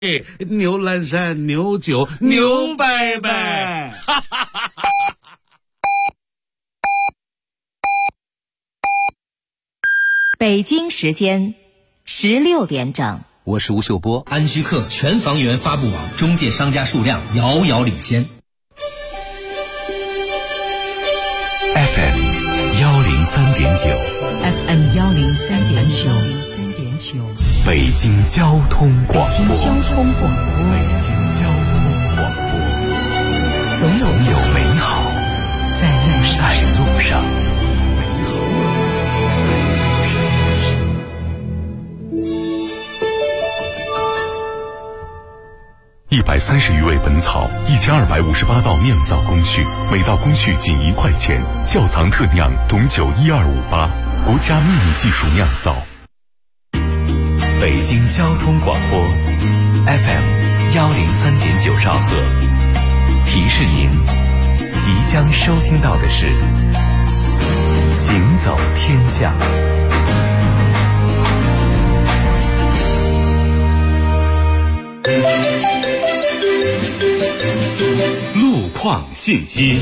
牛栏山、牛酒、牛拜拜。 北京时间16点整， 我是吴秀波。 安居客全房源发布网中介商家数量遥遥领先。 FM 103.9 FM 103.9， 北京交通广播。 北京交通广播，总有美好在路上。130余味本草，1258道酿造工序，每道工序仅1块钱。窖藏特酿董酒12588，国家秘密技术酿造。北京交通广播 FM 103.9兆赫，提示您，即将收听到的是行走天下。路况信息。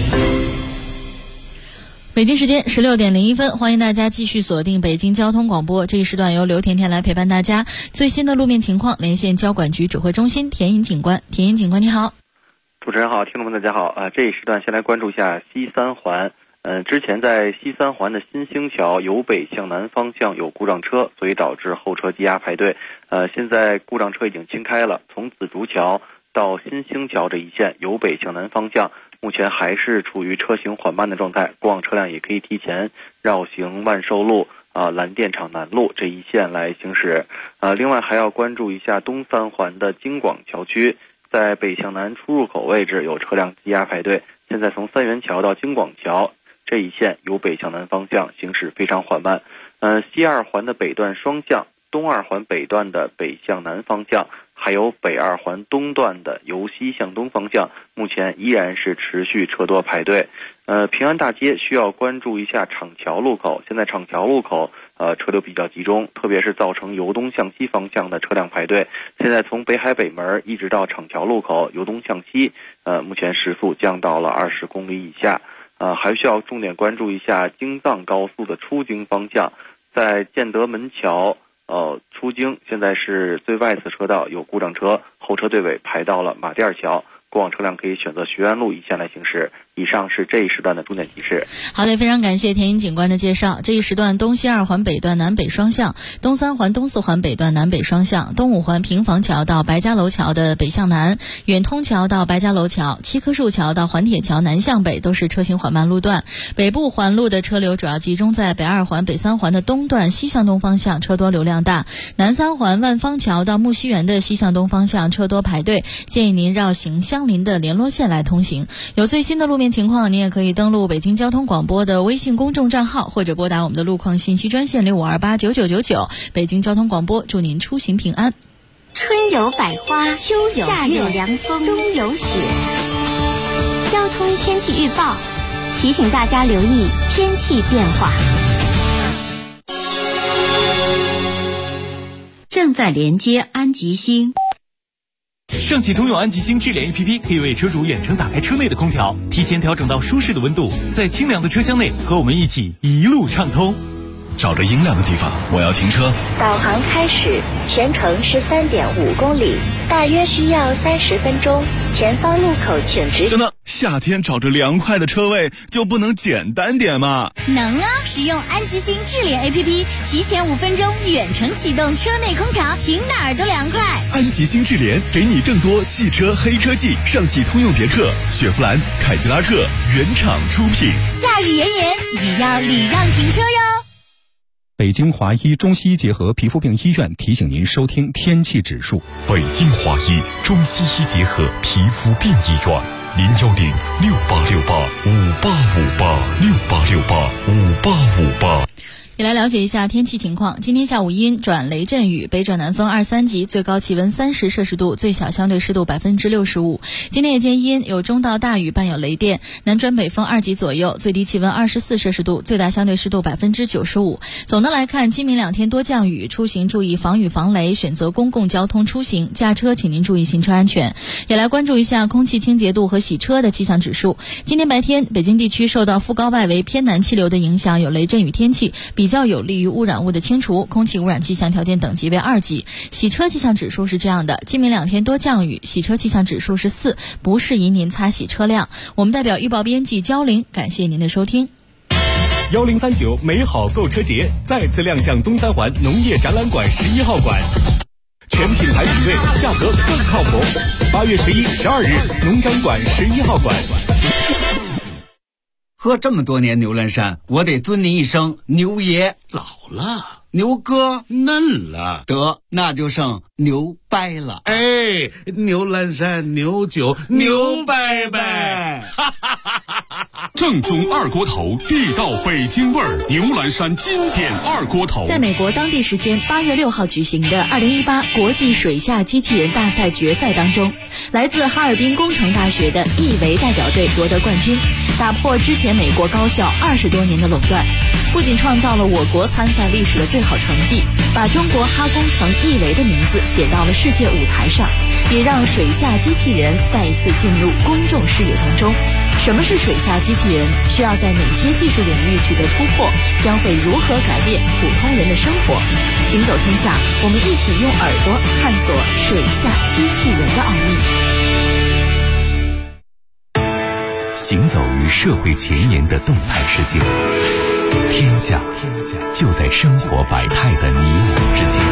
北京时间16点01分，欢迎大家继续锁定北京交通广播。这一时段由刘甜甜来陪伴大家。最新的路面情况，连线交管局指挥中心田颖警官。田颖警官，你好。 主持人好，听众们大家好。这一时段先来关注一下西三环。之前在西三环的新兴桥由北向南方向有故障车，所以导致后车积压排队。现在故障车已经清开了，从紫竹桥到新兴桥这一线由北向南方向目前还是处于车行缓慢的状态，过往车辆也可以提前绕行万寿路、蓝电厂南路这一线来行驶。另外还要关注一下东三环的京广桥区，在北向南出入口位置有车辆积压排队，现在从三元桥到京广桥这一线由北向南方向行驶非常缓慢。西二环的北段双向、东二环北段的北向南方向，还有北二环东段的由西向东方向，目前依然是持续车多排队。平安大街需要关注一下厂桥路口，现在厂桥路口车流比较集中，特别是造成由东向西方向的车辆排队。现在从北海北门一直到厂桥路口由东向西，目前时速降到了20公里以下。还需要重点关注一下京藏高速的出京方向，在建德门桥出京，现在是最外侧车道有故障车，后车队尾排到了马甸桥，过往车辆可以选择学院路一线来行驶。以上是这一时段的重点提示。 好的，非常感谢田颖警官的介绍。这一时段东西二环北段南北双向，东三环东四环北段南北双向，东五环平房桥到白家楼桥的北向南，远通桥到白家楼桥，七棵树桥到环铁桥南向北都是车行缓慢路段。北部环路的车流主要集中在北二环北三环的东段西向东方向，车多流量大。南三环万方桥到木樨园的西向东方向车多排队，建议您绕行相邻的联络线来通行。有最新的路面情况，您也可以登录北京交通广播的微信公众账号，或者拨打我们的路况信息专线65289999。北京交通广播祝您出行平安。 春有百花，秋有夏有凉风，冬有雪。交通天气预报提醒大家留意天气变化。 正在连接安吉星。 上汽通用安吉星智联 APP 可以为车主远程打开车内的空调，提前调整到舒适的温度，在清凉的车厢内和我们一起一路畅通。 找着阴凉的地方，我要停车。 导航开始，全程13.5公里，大约需要30分钟。前方路口请直行。 等等，夏天找着凉快的车位就不能简单点吗？ 能啊！使用安吉星智联 APP， 提前5分钟远程启动车内空调，停哪儿都凉快。 安吉星智联给你更多汽车黑科技，上汽通用别克、雪佛兰、凯迪拉克原厂出品。 夏日炎炎也要礼让停车哟。 北京华医中西医结合皮肤病医院提醒您收听天气指数。 北京华医中西医结合皮肤病医院，01068685858，68685858。 也来了解一下天气情况。今天下午阴转雷阵雨，北转南风2、3级，最高气温30摄氏度，最小相对湿度65%。今天夜间阴，有中到大雨，伴有雷电，南转北风2级左右，最低气温24摄氏度，最大相对湿度95%。总的来看，今明2天多降雨，出行注意防雨防雷，选择公共交通出行，驾车请您注意行车安全。也来关注一下空气清洁度和洗车的气象指数。今天白天，北京地区受到副高外围偏南气流的影响，有雷阵雨天气，比较有利于污染物的清除，空气污染气象条件等级为2级。洗车气象指数是这样的：今明2天多降雨，洗车气象指数是4，不适宜您擦洗车辆。我们代表预报编辑焦玲，感谢您的收听。 1039美好购车节再次亮相东三环农业展览馆11号馆，全品牌品味，价格更靠谱。8月11、12日，农展馆11号馆。 喝这么多年牛栏山，我得尊您一声牛爷。 老了， 牛哥嫩了， 得那就剩牛掰了。 哎，牛栏山牛酒牛掰掰， 正宗二锅头，地道北京味儿，牛栏山经典二锅头。 在美国当地时间8月6号举行的2018国际水下机器人大赛决赛当中，来自哈尔滨工程大学的易维代表队夺得冠军，打破之前美国高校20多年的垄断，不仅创造了我国参赛历史的最好成绩，把中国哈工程易维的名字写到了世界舞台上，也让水下机器人再一次进入公众视野当中。什么是水下机器人？需要在哪些技术领域取得突破？将会如何改变普通人的生活？行走天下，我们一起用耳朵探索水下机器人的奥秘。 行走于社会前沿的动态世界，天下就在生活百态的你我之间。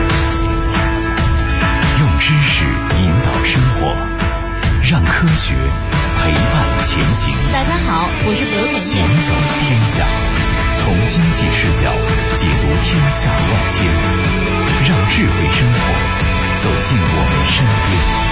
用知识引导生活，让科学陪伴前行。 大家好，我是刘甜甜。 行走天下，从经济视角解读天下万千，让智慧生活走进我们身边。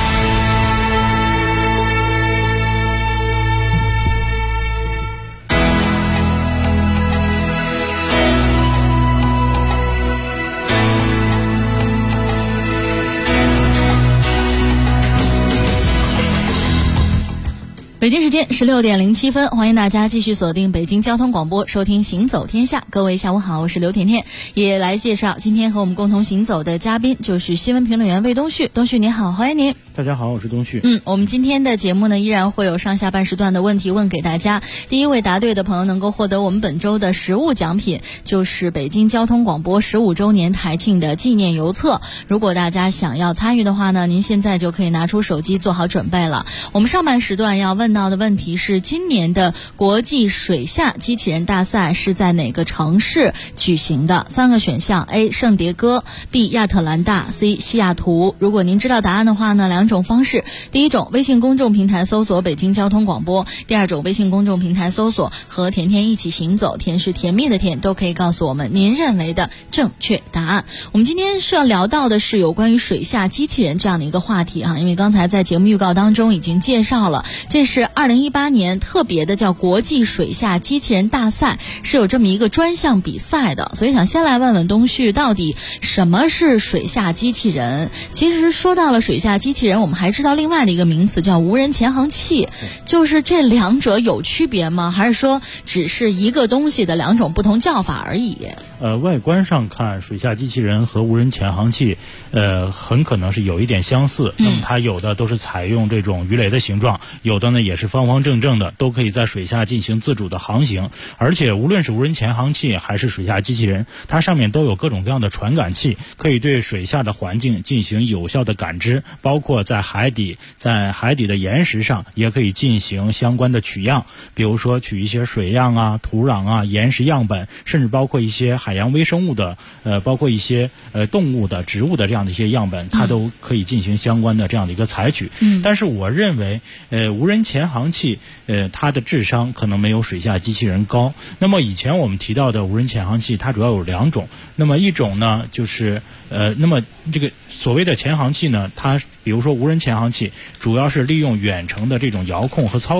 北京时间16点07分，欢迎大家继续锁定北京交通广播，收听行走天下。各位下午好，我是刘甜甜，也来介绍今天和我们共同行走的嘉宾，就是新闻评论员魏东旭。东旭你好，欢迎您。 大家好，我是东旭。 我们今天的节目呢，依然会有上下半时段的问题问给大家。第一位答对的朋友能够获得我们本周的实物奖品，就是北京交通广播15周年台庆的纪念邮册。如果大家想要参与的话呢，您现在就可以拿出手机做好准备了。我们上半时段要问到的问题是，今年的国际水下机器人大赛是在哪个城市举行的？3个选项 ：A. 圣迭戈 ，B. 亚特兰大 ，C. 西雅图。如果您知道答案的话呢，两种方式：第一种，微信公众平台搜索北京交通广播；第二种，微信公众平台搜索和甜甜一起行走，甜是甜蜜的甜，都可以告诉我们您认为的正确答案。我们今天是要聊到的是有关于水下机器人这样的一个话题因为刚才在节目预告当中已经介绍了，这是2018年特别的叫国际水下机器人大赛，是有这么一个专项比赛的，所以想先来问问东旭，到底什么是水下机器人？其实说到了水下机器人，我们还知道另外的一个名词叫无人潜航器，就是这两者有区别吗？还是说只是一个东西的两种不同叫法而已？ 外观上看，水下机器人和无人潜航器很可能是有一点相似。那么它有的都是采用这种鱼雷的形状，有的呢也是方方正正的，都可以在水下进行自主的航行。而且无论是无人潜航器还是水下机器人，它上面都有各种各样的传感器，可以对水下的环境进行有效的感知，包括在海底的岩石上也可以进行相关的取样，比如说取一些水样啊、土壤啊、岩石样本，甚至包括一些海洋微生物的包括一些动物的、植物的这样的一些样本，它都可以进行相关的这样的一个采取。但是我认为无人潜航器它的智商可能没有水下机器人高。那么以前我们提到的无人潜航器它主要有两种，那么一种呢就是那么这个所谓的潜航器呢，它比如说无人潜航器主要是利用远程的这种遥控和操控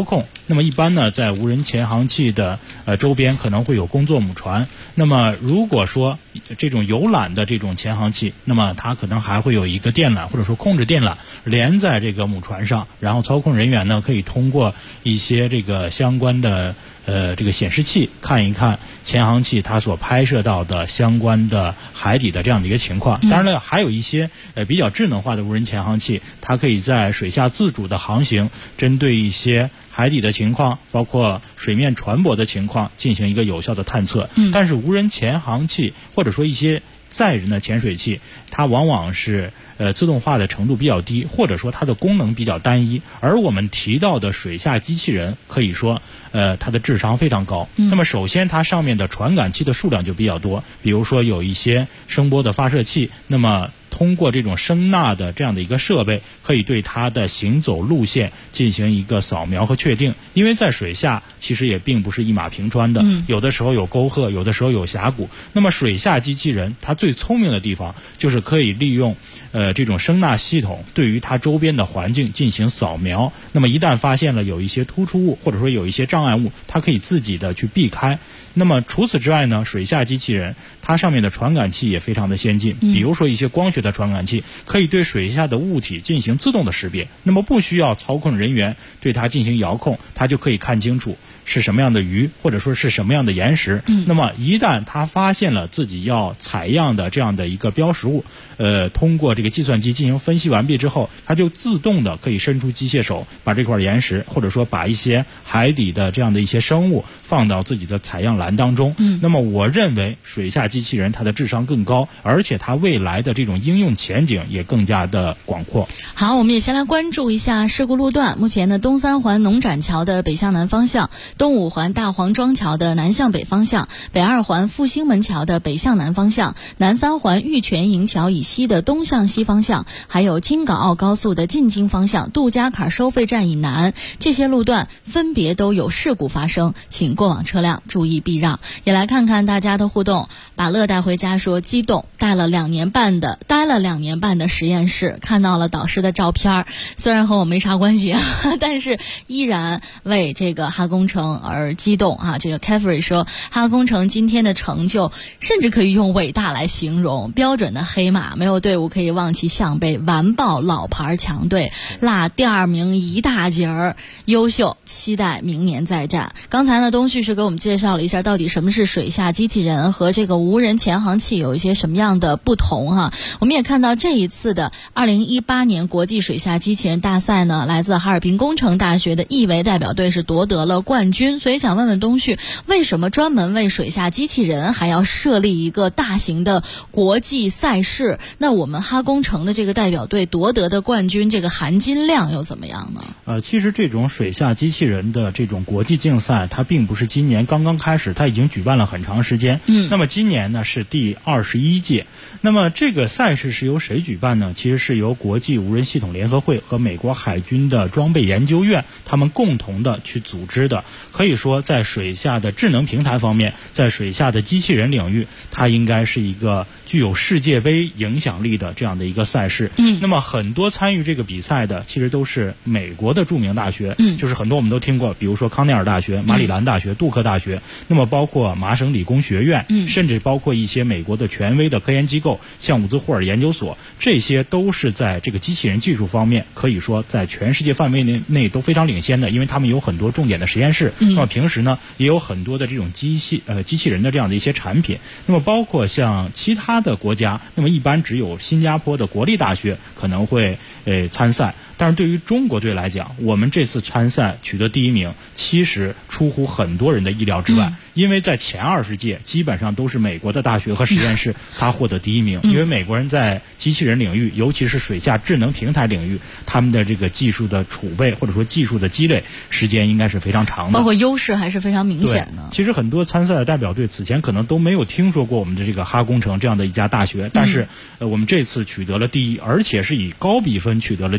那么一般呢，在无人潜航器的周边可能会有工作母船。那么如果说这种游览的这种潜航器，那么它可能还会有一个电缆或者说控制电缆连在这个母船上，然后操控人员呢可以通过一些这个相关的这个显示器看一看潜航器它所拍摄到的相关的海底的这样的一个情况。当然了，还有一些比较智能化的无人潜航器，它可以在水下自主的航行，针对一些海底的情况，包括水面船舶的情况进行一个有效的探测。但是无人潜航器或者说一些载人的潜水器，它往往是自动化的程度比较低，或者说它的功能比较单一。而我们提到的水下机器人，可以说它的智商非常高。那么首先它上面的传感器的数量就比较多，比如说有一些声波的发射器，那么通过这种声纳的这样的一个设备，可以对它的行走路线进行一个扫描和确定。因为在水下其实也并不是一马平川的，有的时候有沟壑，有的时候有峡谷。那么水下机器人它最聪明的地方就是可以利用这种声纳系统对于它周边的环境进行扫描。那么一旦发现了有一些突出物或者说有一些障碍物，它可以自己的去避开。那么除此之外呢，水下机器人它上面的传感器也非常的先进，比如说一些光学的传感器可以对水下的物体进行自动的识别，那么不需要操控人员对它进行遥控，它就可以看清楚是什么样的鱼或者说是什么样的岩石。那么一旦它发现了自己要采样的这样的一个标识物，通过这个计算机进行分析完毕之后，它就自动的可以伸出机械手，把这块岩石或者说把一些海底的这样的一些生物放到自己的采样栏当中。那么我认为水下机器人它的智商更高，而且它未来的这种应用前景也更加的广阔。 好，我们也先来关注一下事故路段。目前呢，东三环农展桥的北向南方向，东五环大黄庄桥的南向北方向，北二环复兴门桥的北向南方向，南三环玉泉营桥以西的东向西方向，还有京港澳高速的进京方向，杜家坎收费站以南，这些路段分别都有事故发生，请过往车辆注意避让。也来看看大家的互动。把乐带回家说激动，待了2年半的实验室，看到了导师的照片，虽然和我没啥关系但是依然为这个哈工程而激动啊！这个 Caffrey 说，哈工程今天的成就甚至可以用伟大来形容，标准的黑马，没有队伍可以望其项背，完爆老牌强队，落第2名一大截儿，优秀，期待明年再战。刚才呢，东旭是给我们介绍了一下到底什么是水下机器人和这个无人潜航器有一些什么样的不同哈。我们也看到这一次的2018年国际水下机器人大赛呢，来自哈尔滨工程大学的义维代表队是夺得了冠军。所以想问问东旭，为什么专门为水下机器人还要设立一个大型的国际赛事？那我们哈工程的这个代表队夺得的冠军，这个含金量又怎么样呢？ 其实这种水下机器人的这种国际竞赛，它并不是今年刚刚开始，它已经举办了很长时间。那么今年呢是第21届。那么这个赛事是由谁举办呢？其实是由国际无人系统联合会和美国海军的装备研究院他们共同的去组织的。可以说在水下的智能平台方面，在水下的机器人领域，它应该是一个具有世界杯影响力的这样的一个赛事。那么很多参与这个比赛的其实都是美国的著名大学，就是很多我们都听过，比如说康奈尔大学、马里兰大学、杜克大学，那么包括麻省理工学院，甚至包括一些美国的权威的科研机构，像伍兹霍尔研究所，这些都是在这个机器人技术方面可以说在全世界范围内都非常领先的，因为他们有很多重点的实验室。那么平时呢也有很多的这种机器人的这样的一些产品。那么包括像其他的国家，那么一般只有新加坡的国立大学可能会参赛。但是对于中国队来讲，我们这次参赛取得第1名，其实出乎很多人的意料之外。因为在前20届基本上都是美国的大学和实验室他获得第1名，因为美国人在机器人领域，尤其是水下智能平台领域，他们的这个技术的储备或者说技术的积累时间应该是非常长的， 包括优势还是非常明显的。 其实很多参赛的代表队此前可能都没有听说过我们的这个哈工程这样的一家大学，但是我们这次取得了第1，而且是以高比分取得了第1，确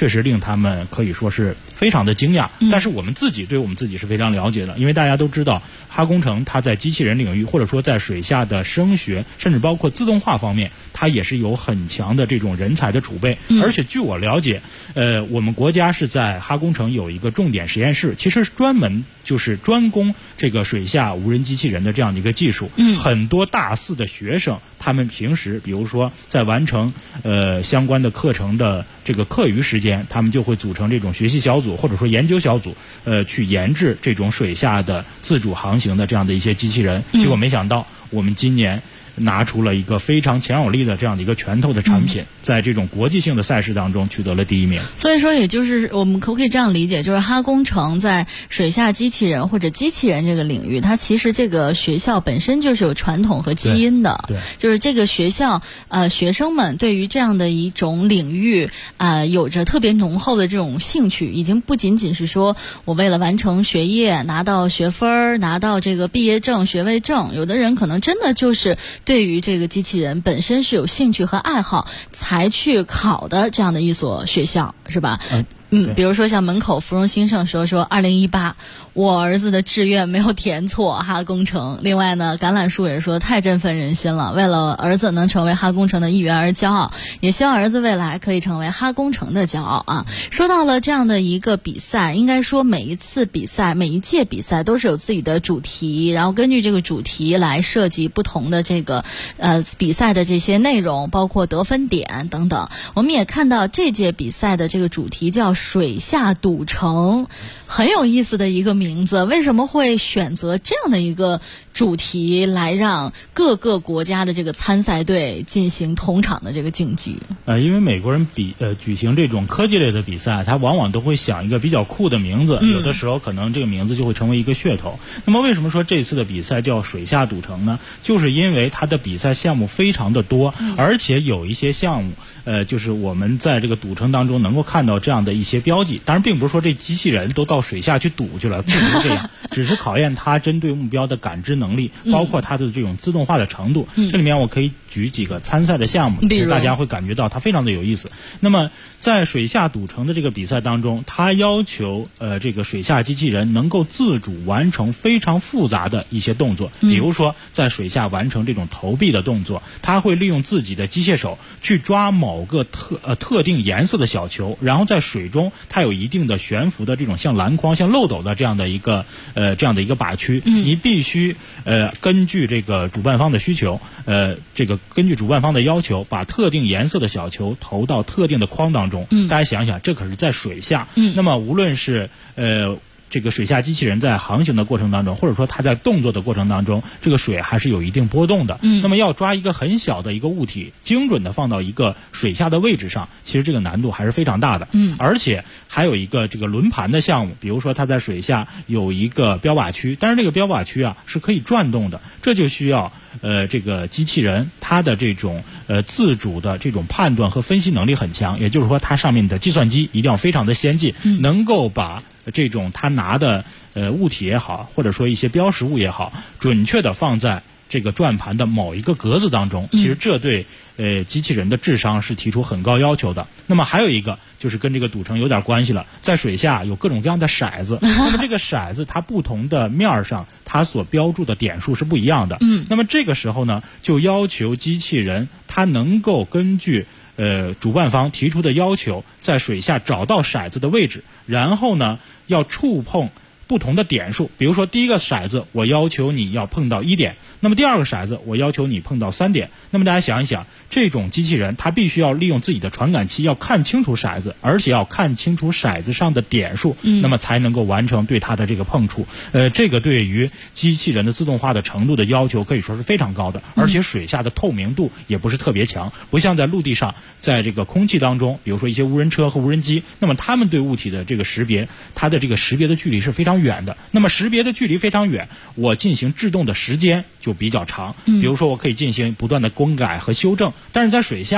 确实令他们可以说是非常的惊讶。但是我们自己对我们自己是非常了解的，因为大家都知道哈工程它在机器人领域或者说在水下的声学甚至包括自动化方面，它也是有很强的这种人才的储备。而且据我了解，我们国家是在哈工程有一个重点实验室，其实专门就是专攻这个水下无人机器人的这样的一个技术。很多大四的学生，他们平时比如说在完成相关的课程的这个课余时间，他们就会组成这种学习小组或者说研究小组，去研制这种水下的自主航行的这样的一些机器人。结果没想到我们今年拿出了一个非常强有力的这样的一个拳头的产品，在这种国际性的赛事当中取得了第1名。 所以说，也就是我们可不可以这样理解，就是哈工程在水下机器人或者机器人这个领域，它其实这个学校本身就是有传统和基因的。 对， 就是这个学校学生们对于这样的一种领域有着特别浓厚的这种兴趣，已经不仅仅是说我为了完成学业拿到学分拿到这个毕业证学位证，有的人可能真的就是对于这个机器人本身是有兴趣和爱好才去考的这样的一所学校，是吧？比如说像门口芙蓉兴盛说2018我儿子的志愿没有填错哈工程。另外呢，橄榄树也说太振奋人心了，为了儿子能成为哈工程的一员而骄傲，也希望儿子未来可以成为哈工程的骄傲啊。说到了这样的一个比赛，应该说每一次比赛每一届比赛都是有自己的主题，然后根据这个主题来设计不同的这个比赛的这些内容，包括得分点等等。我们也看到这届比赛的这个主题叫水下赌城，很有意思的一个名字。为什么会选择这样的一个主题来让各个国家的这个参赛队进行同场的这个竞技？ 因为美国人举行这种科技类的比赛，他往往都会想一个比较酷的名字，有的时候可能这个名字就会成为一个噱头。那么为什么说这次的比赛叫水下赌城呢？就是因为它的比赛项目非常的多，而且有一些项目就是我们在这个赌城当中能够看到这样的一些标记。当然并不是说这机器人都到水下去赌去了，并不是这样，只是考验它针对目标的感知能力，包括它的这种自动化的程度。这里面我可以举几个参赛的项目，其实大家会感觉到它非常的有意思。那么在水下赌城的这个比赛当中，它要求这个水下机器人能够自主完成非常复杂的一些动作，比如说在水下完成这种投币的动作，它会利用自己的机械手去抓某个特定颜色的小球，然后在水中它有一定的悬浮的这种像篮筐像漏斗的这样的一个靶区，你必须根据这个主办方的需求，根据主办方的要求，把特定颜色的小球投到特定的框当中。大家想想，这可是在水下。那么无论是这个水下机器人在航行的过程当中，或者说它在动作的过程当中，这个水还是有一定波动的。那么要抓一个很小的一个物体，精准的放到一个水下的位置上，其实这个难度还是非常大的。而且还有一个这个轮盘的项目，比如说它在水下有一个标靶区，但是这个标靶区啊是可以转动的，这就需要这个机器人它的这种自主的这种判断和分析能力很强，也就是说它上面的计算机一定要非常的先进，能够把这种它拿的物体也好，或者说一些标识物也好，准确的放在这个转盘的某一个格子当中。其实这对机器人的智商是提出很高要求的。那么还有一个就是跟这个赌城有点关系了，在水下有各种各样的骰子，那么这个骰子它不同的面上它所标注的点数是不一样的。那么这个时候呢，就要求机器人它能够根据主办方提出的要求，在水下找到骰子的位置，然后呢要触碰不同的点数。比如说第一个骰子我要求你要碰到1点，那么第二个骰子我要求你碰到3点。那么大家想一想，这种机器人它必须要利用自己的传感器要看清楚骰子，而且要看清楚骰子上的点数，那么才能够完成对它的这个碰触。这个对于机器人的自动化的程度的要求可以说是非常高的，而且水下的透明度也不是特别强，不像在陆地上，在这个空气当中，比如说一些无人车和无人机，那么他们对物体的这个识别，它的这个识别的距离是非常远的。那么识别的距离非常远，我进行制动的时间就比较长，比如说我可以进行不断的更改和修正，但是在水下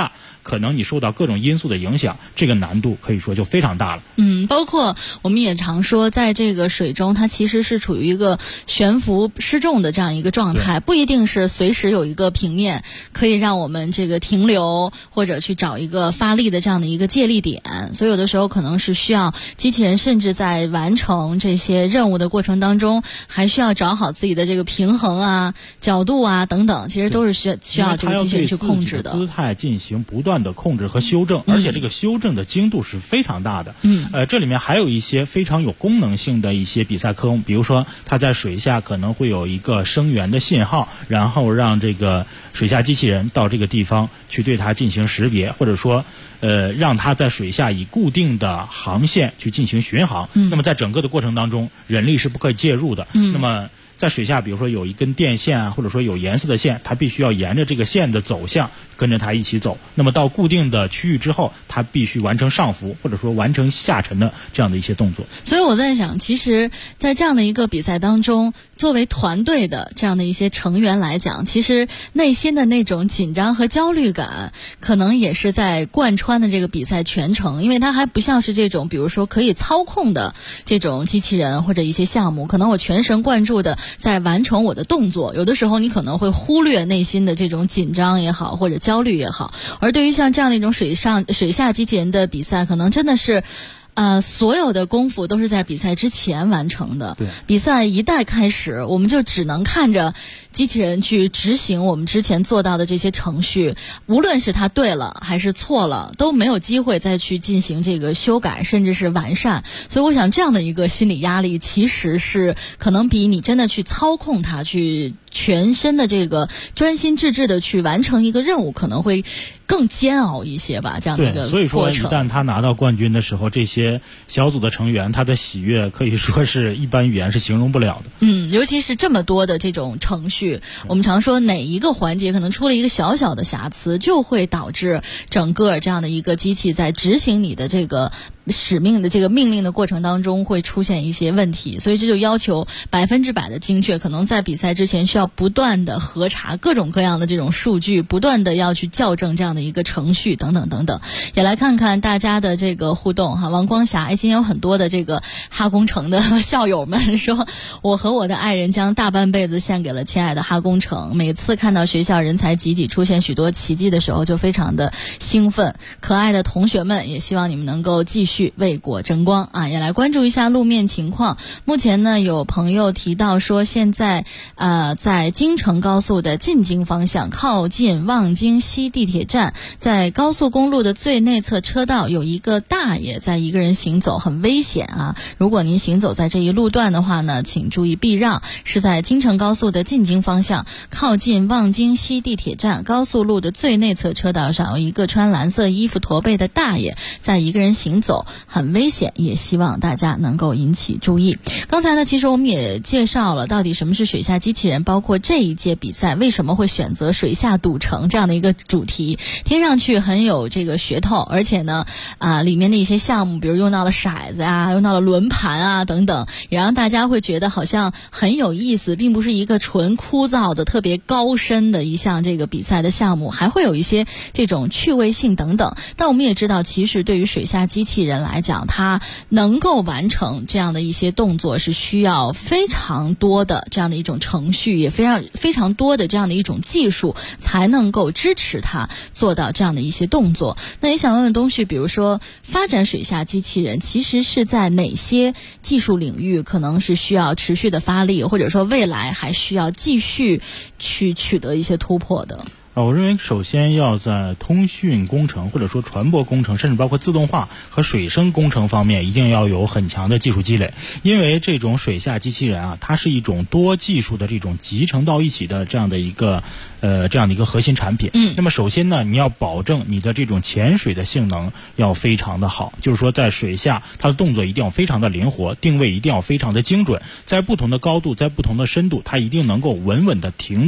可能你受到各种因素的影响，这个难度可以说就非常大了。 包括我们也常说，在这个水中它其实是处于一个悬浮失重的这样一个状态，不一定是随时有一个平面可以让我们这个停留或者去找一个发力的这样的一个借力点，所以有的时候可能是需要机器人甚至在完成这些任务的过程当中，还需要找好自己的这个平衡啊、角度啊等等，其实都是需要这个机器人去控制的。 姿态进行不断的控制和修正，而且这个修正的精度是非常大的。这里面还有一些非常有功能性的一些比赛科目，比如说它在水下可能会有一个声源的信号，然后让这个水下机器人到这个地方去对它进行识别，或者说让它在水下以固定的航线去进行巡航。那么在整个的过程当中，人力是不可以介入的。那么在水下比如说有一根电线啊，或者说有颜色的线，它必须要沿着这个线的走向跟着它一起走。那么到固定的区域之后，它必须完成上浮或者说完成下沉的这样的一些动作。 所以我在想，其实在这样的一个比赛当中，作为团队的这样的一些成员来讲，其实内心的那种紧张和焦虑感可能也是在贯穿的这个比赛全程，因为它还不像是这种比如说可以操控的这种机器人或者一些项目，可能我全神贯注的在完成我的动作，有的时候你可能会忽略内心的这种紧张也好或者焦虑也好。而对于像这样的一种水下机器人的比赛，可能真的是所有的功夫都是在比赛之前完成的。比赛一旦开始，我们就只能看着机器人去执行我们之前做到的这些程序，无论是它对了还是错了，都没有机会再去进行这个修改甚至是完善。所以我想这样的一个心理压力，其实是可能比你真的去操控它，去全身的这个专心致志的去完成一个任务，可能会更煎熬一些吧，这样的一个过程。 所以说一旦他拿到冠军的时候，这些小组的成员他的喜悦可以说是一般语言是形容不了的。 尤其是这么多的这种程序，我们常说哪一个环节可能出了一个小小的瑕疵，就会导致整个这样的一个机器在执行你的这个使命的这个命令的过程当中会出现一些问题，所以这就要求100%的精确，可能在比赛之前需要不断的核查各种各样的这种数据，不断的要去校正这样的一个程序等等等等。也来看看大家的这个互动哈。王光霞，今天有很多的这个哈工程的校友们说，我和我的爱人将大半辈子献给了亲爱的哈工程，每次看到学校人才济济出现许多奇迹的时候就非常的兴奋。可爱的同学们，也希望你们能够继续为国争光啊！也来关注一下路面情况。目前呢，有朋友提到说，现在在京承高速的进京方向，靠近望京西地铁站，在高速公路的最内侧车道有一个大爷在一个人行走，很危险啊！如果您行走在这一路段的话呢，请注意避让。是在京承高速的进京方向，靠近望京西地铁站高速路的最内侧车道上有一个穿蓝色衣服驼背的大爷在一个人行走，很危险，也希望大家能够引起注意。刚才呢，其实我们也介绍了到底什么是水下机器人，包括这一届比赛为什么会选择水下赌城这样的一个主题，听上去很有这个噱头，而且呢里面的一些项目比如用到了骰子啊，用到了轮盘啊等等，也让大家会觉得好像很有意思，并不是一个纯枯燥的特别高深的一项这个比赛的项目，还会有一些这种趣味性等等。但我们也知道，其实对于水下机器人来讲，它能够完成这样的一些动作是需要非常多的这样的一种程序，也非常多的这样的一种技术才能够支持它做到这样的一些动作。那也想问问东旭，比如说发展水下机器人其实是在哪些技术领域可能是需要持续的发力，或者说未来还需要继续去取得一些突破的？ 我认为首先要在通讯工程或者说传播工程，甚至包括自动化和水生工程方面一定要有很强的技术积累。因为这种水下机器人啊，它是一种多技术的这种集成到一起的这样的一个核心产品。那么首先呢，你要保证你的这种潜水的性能要非常的好，就是说在水下它的动作一定要非常的灵活，定位一定要非常的精准，在不同的高度，在不同的深度，它一定能够稳稳的停在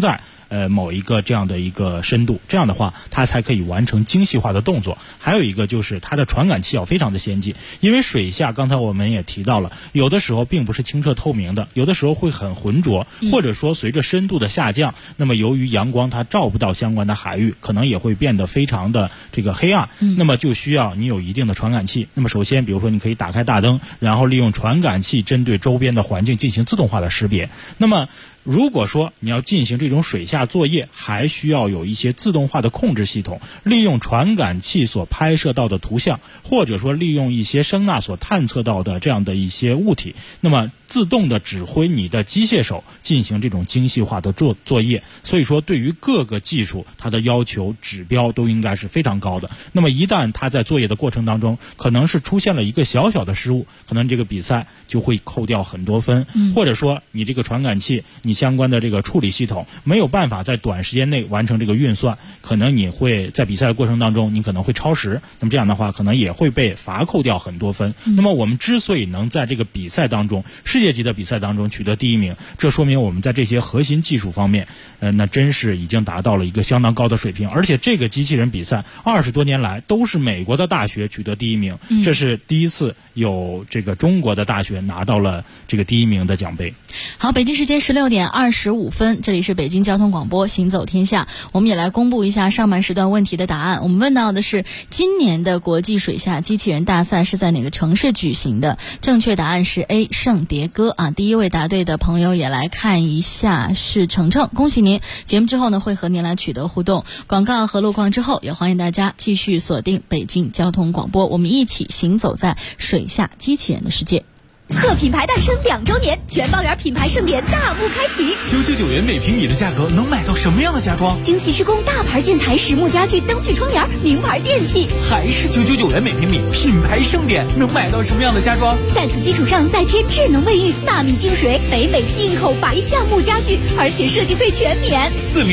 某一个这样的一个深度，这样的话它才可以完成精细化的动作。还有一个就是它的传感器要非常的先进，因为水下刚才我们也提到了，有的时候并不是清澈透明的，有的时候会很浑浊，或者说随着深度的下降，那么由于阳光它照不到相关的海域，可能也会变得非常的这个黑暗，那么就需要你有一定的传感器。那么首先比如说你可以打开大灯，然后利用传感器针对周边的环境进行自动化的识别。那么如果说你要进行这种水下作业，还需要有一些自动化的控制系统，利用传感器所拍摄到的图像，或者说利用一些声呐所探测到的这样的一些物体，那么自动的指挥你的机械手进行这种精细化的作业。所以说对于各个技术它的要求指标都应该是非常高的。那么一旦它在作业的过程当中可能是出现了一个小小的失误，可能这个比赛就会扣掉很多分，或者说你这个传感器你相关的这个处理系统没有办法在短时间内完成这个运算，可能你会在比赛的过程当中你可能会超时，那么这样的话可能也会被罚扣掉很多分。那么我们之所以能在这个比赛当中，世界级的比赛当中取得第一名，这说明我们在这些核心技术方面那真是已经达到了一个相当高的水平。而且这个机器人比赛20多年来都是美国的大学取得第一名，这是第一次有这个中国的大学拿到了这个第一名的奖杯。 好，北京时间16点25分，这里是北京交通广播行走天下，我们也来公布一下上半时段问题的答案。我们问到的是今年的国际水下机器人大赛是在哪个城市举行的？正确答案是 A 圣迭戈啊。第一位答对的朋友也来看一下是程程，恭喜您。节目之后呢会和您来取得互动，广告和路况之后也欢迎大家继续锁定北京交通广播，我们一起行走在水下机器人的世界。 贺品牌诞生2周年，全包圆品牌盛典大幕开启。 999元每平米的价格能买到什么样的家装？ 精细施工大牌建材、实木家具、灯具窗帘、名牌电器。 还是999元每平米，品牌盛典能买到什么样的家装？ 在此基础上再添智能卫浴、纳米净水、北美进口白橡木家具，而且设计费全免。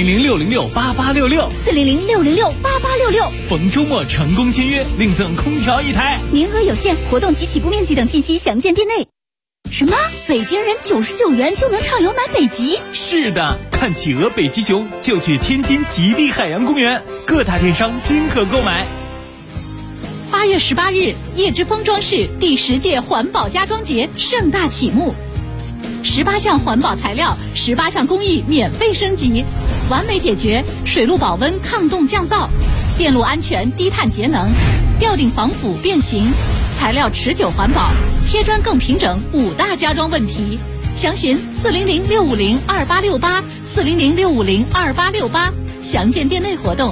400-606-8866，400-606-8866。逢周末成功签约，另赠空调1台。 名额有限，活动及起步面积等信息详见店内。什么？北京人99元就能畅游南北极？ 是的，看企鹅、北极熊就去天津极地海洋公园，各大电商均可购买。 8月18日，叶之峰装饰第10届环保家装节盛大启幕，18项环保材料、18项工艺免费升级，完美解决水陆保温、抗冻降噪、电路安全、低碳节能、吊顶防腐变形、材料持久环保、贴砖更平整5大家装问题。详询400-650-2868，400-650-2868，详见店内活动。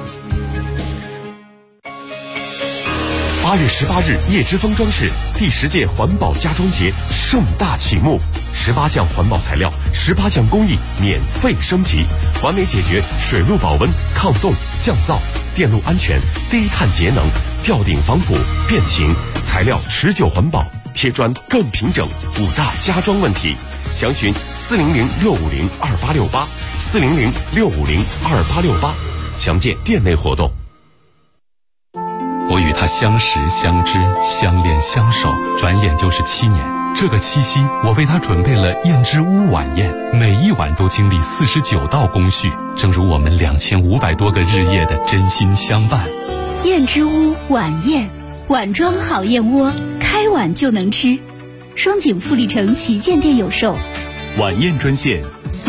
8月18日，叶之峰装饰第10届环保家装节盛大启幕，18项环保材料、18项工艺免费升级，完美解决水陆保温、抗冻降噪、电路安全、低碳节能、吊顶防腐变形、材料持久环保、贴砖更平整5大家装问题。详询400-650-2868，400-650-2868，详见店内活动。 我与他相识、相知、相恋、相守，转眼就是7年。这个七夕，我为他准备了燕之屋晚宴，每一晚都经历49道工序，正如我们2500多个日夜的真心相伴。 燕之屋晚宴，碗装好燕窝，开碗就能吃。双井富力城旗舰店有售。 晚宴专线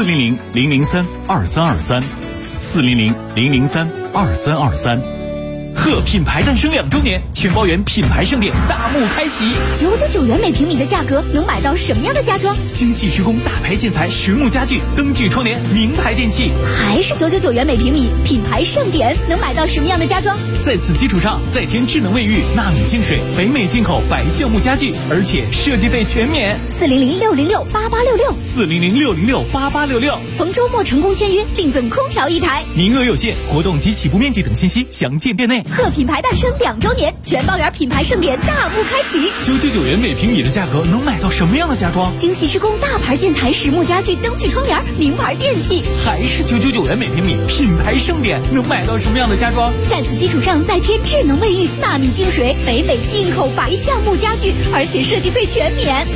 400-003-2323，400-003-2323。贺品牌诞生2周年，全包圆品牌盛典大幕开启。 999元每平米的价格能买到什么样的家装？ 精细施工大牌建材、实木家具、灯具窗帘、名牌电器。 还是999元每平米，品牌盛典能买到什么样的家装？ 在此基础上再添智能卫浴、纳米净水、北美进口白橡木家具，而且设计费全免。 400-606-8866，400-606-8866。逢周末成功签约，另赠空调1台。 名额有限，活动及起步面积等信息详见店内。 贺品牌诞生2周年，全包圆品牌盛典大幕开启。 999元每平米的价格能买到什么样的家装？ 精细施工大牌建材、实木家具、灯具窗帘、名牌电器。 还是999元每平米，品牌盛典能买到什么样的家装？ 在此基础上再添智能卫浴、纳米净水、北美进口白橡木家具，而且设计费全免。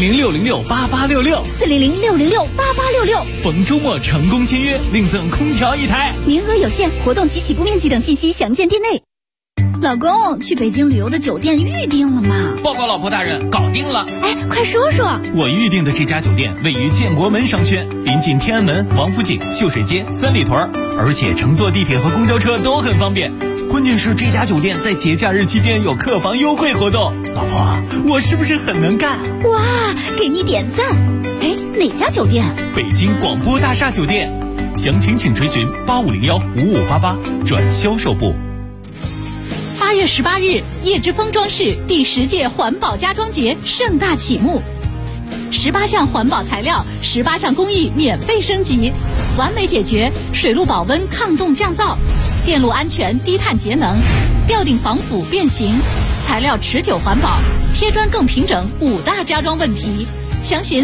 400-606-8866，400-606-8866。逢周末成功签约，另赠空调1台， 名额有限，活动及起步面积等信息详见店内。老公，去北京旅游的酒店预定了吗？ 报告老婆大人，搞定了。 哎，快说说。 我预定的这家酒店位于建国门商圈，临近天安门、王府井、秀水街、三里屯，而且乘坐地铁和公交车都很方便。关键是这家酒店在节假日期间有客房优惠活动。老婆，我是不是很能干？ 哇，给你点赞。哎，哪家酒店？ 北京广播大厦酒店。详情请垂询8501-5588转销售部。 8月18日，叶之峰装饰第10届环保家装节盛大启幕，18项环保材料，18项工艺免费升级，完美解决水路保温抗冻降噪、电路安全低碳节能、吊顶防腐变形、材料持久环保、贴砖更平整5大家装问题。详询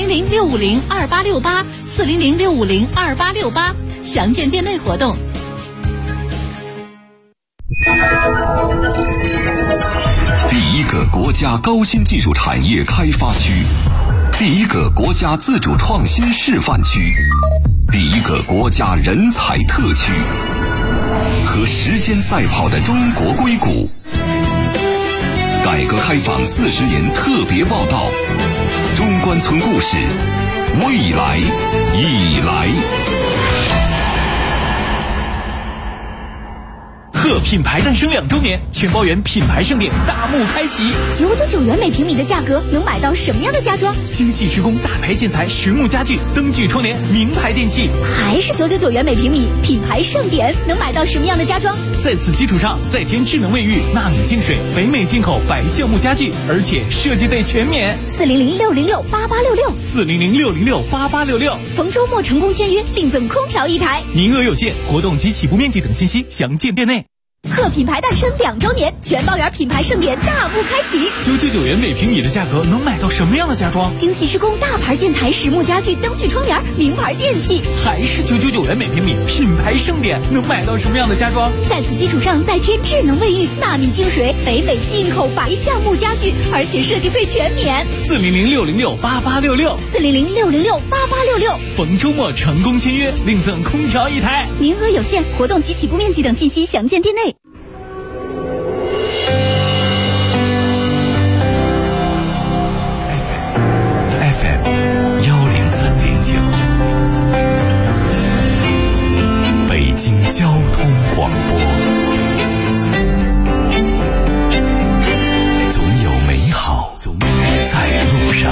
400-650-2868，400-650-2868，详见店内活动。 第一个国家高新技术产业开发区，第一个国家自主创新示范区，第一个国家人才特区，和时间赛跑的中国硅谷。改革开放40年特别报道，中关村故事，未来已来。 贺品牌诞生2周年，全包圆品牌盛典大幕开启。 999元每平米的价格能买到什么样的家装？ 精细施工大牌建材、实木家具、灯具窗帘、名牌电器。 还是999元每平米，品牌盛典能买到什么样的家装？ 在此基础上再添智能卫浴、纳米净水、北美进口白橡木家具，而且设计费全免。 400-606-8866，400-606-8866。逢周末成功签约，另赠空调1台， 名额有限，活动及起步面积等信息详见店内。 贺品牌诞生2周年，全包圆品牌盛典大幕开启。 999元每平米的价格能买到什么样的家装？ 精细施工大牌建材、实木家具、灯具窗帘、名牌电器。 还是999元每平米，品牌盛典能买到什么样的家装？ 在此基础上再添智能卫浴、纳米净水、北美进口白橡木家具，而且设计费全免。 400-606-8866，400-606-8866。逢周末成功签约，另赠空调1台， 名额有限，活动及起步面积等信息详见店内。 北京交通广播，总有美好在路上。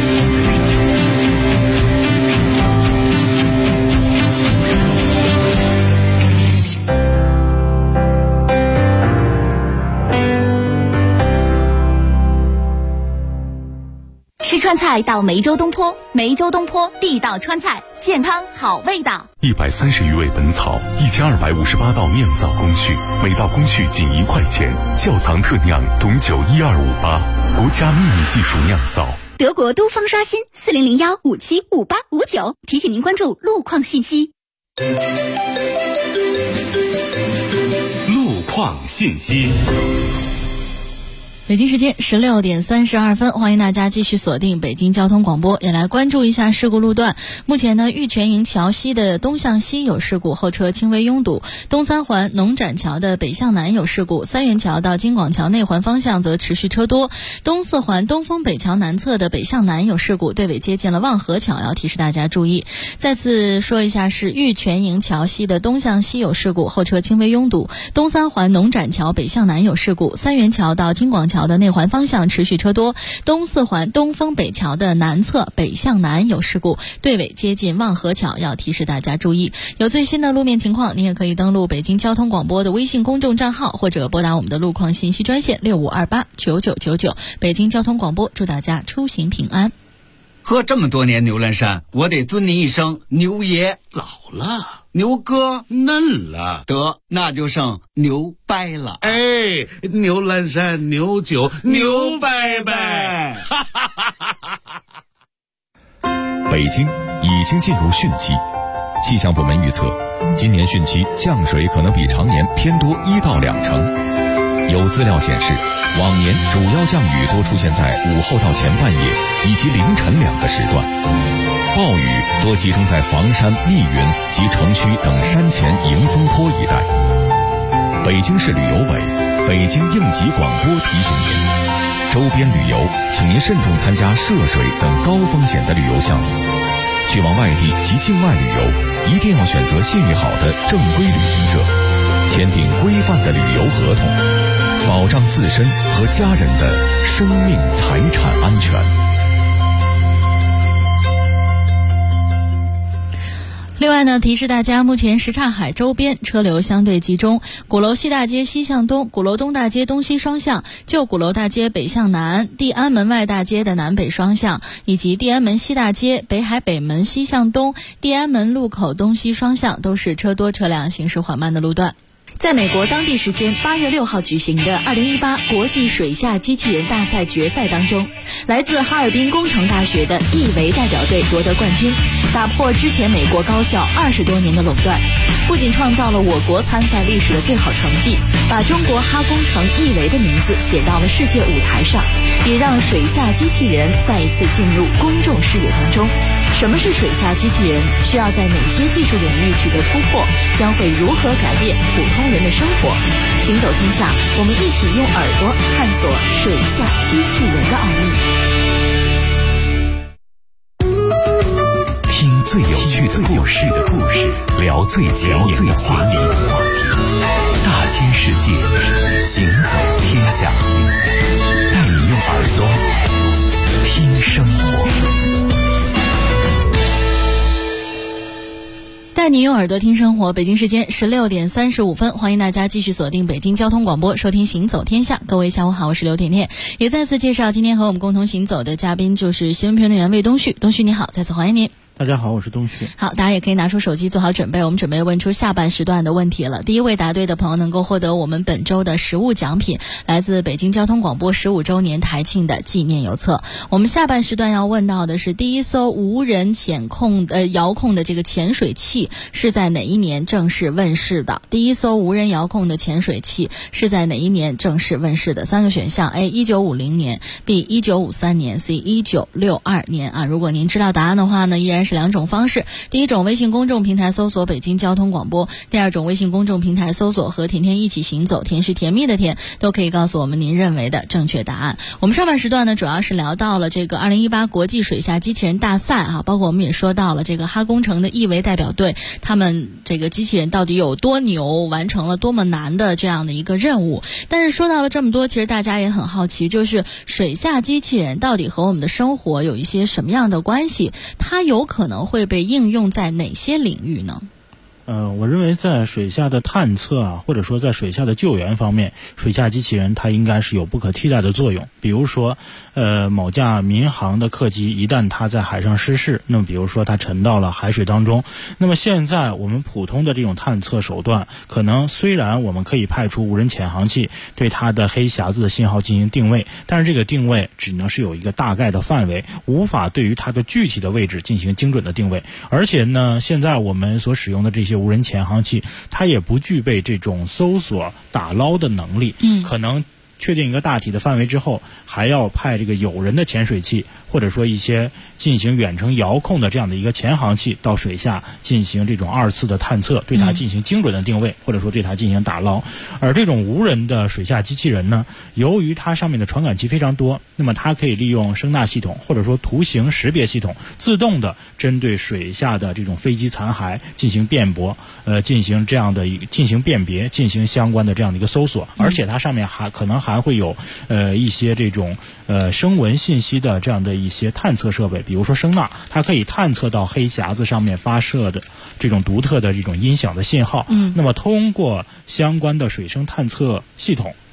吃川菜到梅州东坡，梅州东坡地道川菜，健康好味道。 130余味本草，1258道酿造工序，每道工序仅1块钱。窖藏特酿董酒12588，国家秘密技术酿造。 德国都方刷新400-575859，提醒您关注路况信息。 路况信息。 北京时间16点32分，欢迎大家继续锁定北京交通广播，也来关注一下事故路段。目前呢，玉泉营桥西的东向西有事故，后车轻微拥堵；东三环农展桥的北向南有事故，三元桥到京广桥内环方向则持续车多；东四环东风北桥南侧的北向南有事故，队尾接近了望河桥，要提示大家注意。再次说一下，是玉泉营桥西的东向西有事故，后车轻微拥堵；东三环农展桥北向南有事故，三元桥到京广桥的内环方向持续车多；东四环东风北桥的南侧北向南有事故，队尾接近望河桥，要提示大家注意。有最新的路面情况，您也可以登录北京交通广播的微信公众账号，或者拨打我们的路况信息专线65289999。北京交通广播，祝大家出行平安。 喝这么多年牛栏山，我得尊您一声牛爷。老了， 牛哥嫩了， 得那就剩牛掰了。 哎，牛栏山，牛酒，牛掰掰。 北京已经进入汛期，气象部门预测，今年汛期降水可能比常年偏多1到2成。有资料显示，往年主要降雨多出现在午后到前半夜以及凌晨2个时段，暴雨多集中在房山、密云及城区等山前迎风坡一带。北京市旅游委、北京应急广播提醒您，周边旅游请您慎重参加涉水等高风险的旅游项目。去往外地及境外旅游，一定要选择信誉好的正规旅行社，签订规范的旅游合同，保障自身和家人的生命财产安全。 另外呢，提示大家，目前什刹海周边车流相对集中，鼓楼西大街西向东、鼓楼东大街东西双向、旧鼓楼大街北向南、地安门外大街的南北双向，以及地安门西大街北海北门西向东、地安门路口东西双向都是车多车辆行驶缓慢的路段。 在美国当地时间8月6号举行的2018国际水下机器人大赛决赛当中，来自哈尔滨工程大学的易维代表队夺得冠军，打破之前美国高校20多年的垄断，不仅创造了我国参赛历史的最好成绩，把中国哈工程易维的名字写到了世界舞台上，也让水下机器人再一次进入公众视野当中。什么是水下机器人？需要在哪些技术领域取得突破？将会如何改变普通人的生活？行走天下，我们一起用耳朵探索水下机器人的奥秘。听最有趣的故事，聊最前沿的话题，大千世界，行走天下，带你用耳朵听生活。 带你用耳朵听生活，北京时间16点35分，欢迎大家继续锁定北京交通广播，收听行走天下。各位下午好，我是刘甜甜，也再次介绍今天和我们共同行走的嘉宾就是新闻评论员魏东旭。东旭你好，再次欢迎您。 大家好，我是东旭。 好，大家也可以拿出手机做好准备，我们准备问出下半时段的问题了。第一位答对的朋友能够获得我们本周的实物奖品，来自北京交通广播15周年台庆的纪念邮册。我们下半时段要问到的是，第一艘无人遥控的这个潜水器是在哪一年正式问世的？第一艘无人遥控的潜水器是在哪一年正式问世的？3个选项 A 1950年 B 1953年 C 1962年啊。如果您知道答案的话呢，依然是2种方式。第一种，微信公众平台搜索北京交通广播；第二种，微信公众平台搜索和甜甜一起行走，甜是甜蜜的甜，都可以告诉我们您认为的正确答案。我们上半时段呢，主要是聊到了这个2018国际水下机器人大赛啊，包括我们也说到了这个哈工程的易维代表队，他们这个机器人到底有多牛，完成了多么难的这样的一个任务。但是说到了这么多，其实大家也很好奇，就是水下机器人到底和我们的生活有一些什么样的关系？它有可能会被应用在哪些领域呢？ 我认为在水下的探测啊，或者说在水下的救援方面，水下机器人它应该是有不可替代的作用。比如说，某架民航的客机一旦它在海上失事，那么比如说它沉到了海水当中，那么现在我们普通的这种探测手段，可能虽然我们可以派出无人潜航器对它的黑匣子的信号进行定位，但是这个定位只能是有一个大概的范围，无法对于它的具体的位置进行精准的定位。而且呢，现在我们所使用的这些无人潜航器，它也不具备这种搜索打捞的能力，可能确定一个大体的范围之后，还要派这个有人的潜水器，或者说一些进行远程遥控的这样的一个潜航器到水下进行这种2次的探测，对它进行精准的定位，或者说对它进行打捞。而这种无人的水下机器人呢，由于它上面的传感器非常多，那么它可以利用声纳系统或者说图形识别系统，自动的针对水下的这种飞机残骸进行辨别，进行辨别，进行相关的这样的一个搜索。而且它上面可能还会有一些这种声纹信息的这样的一些探测设备，比如说声纳，它可以探测到黑匣子上面发射的这种独特的这种音响的信号。那么通过相关的水声探测系统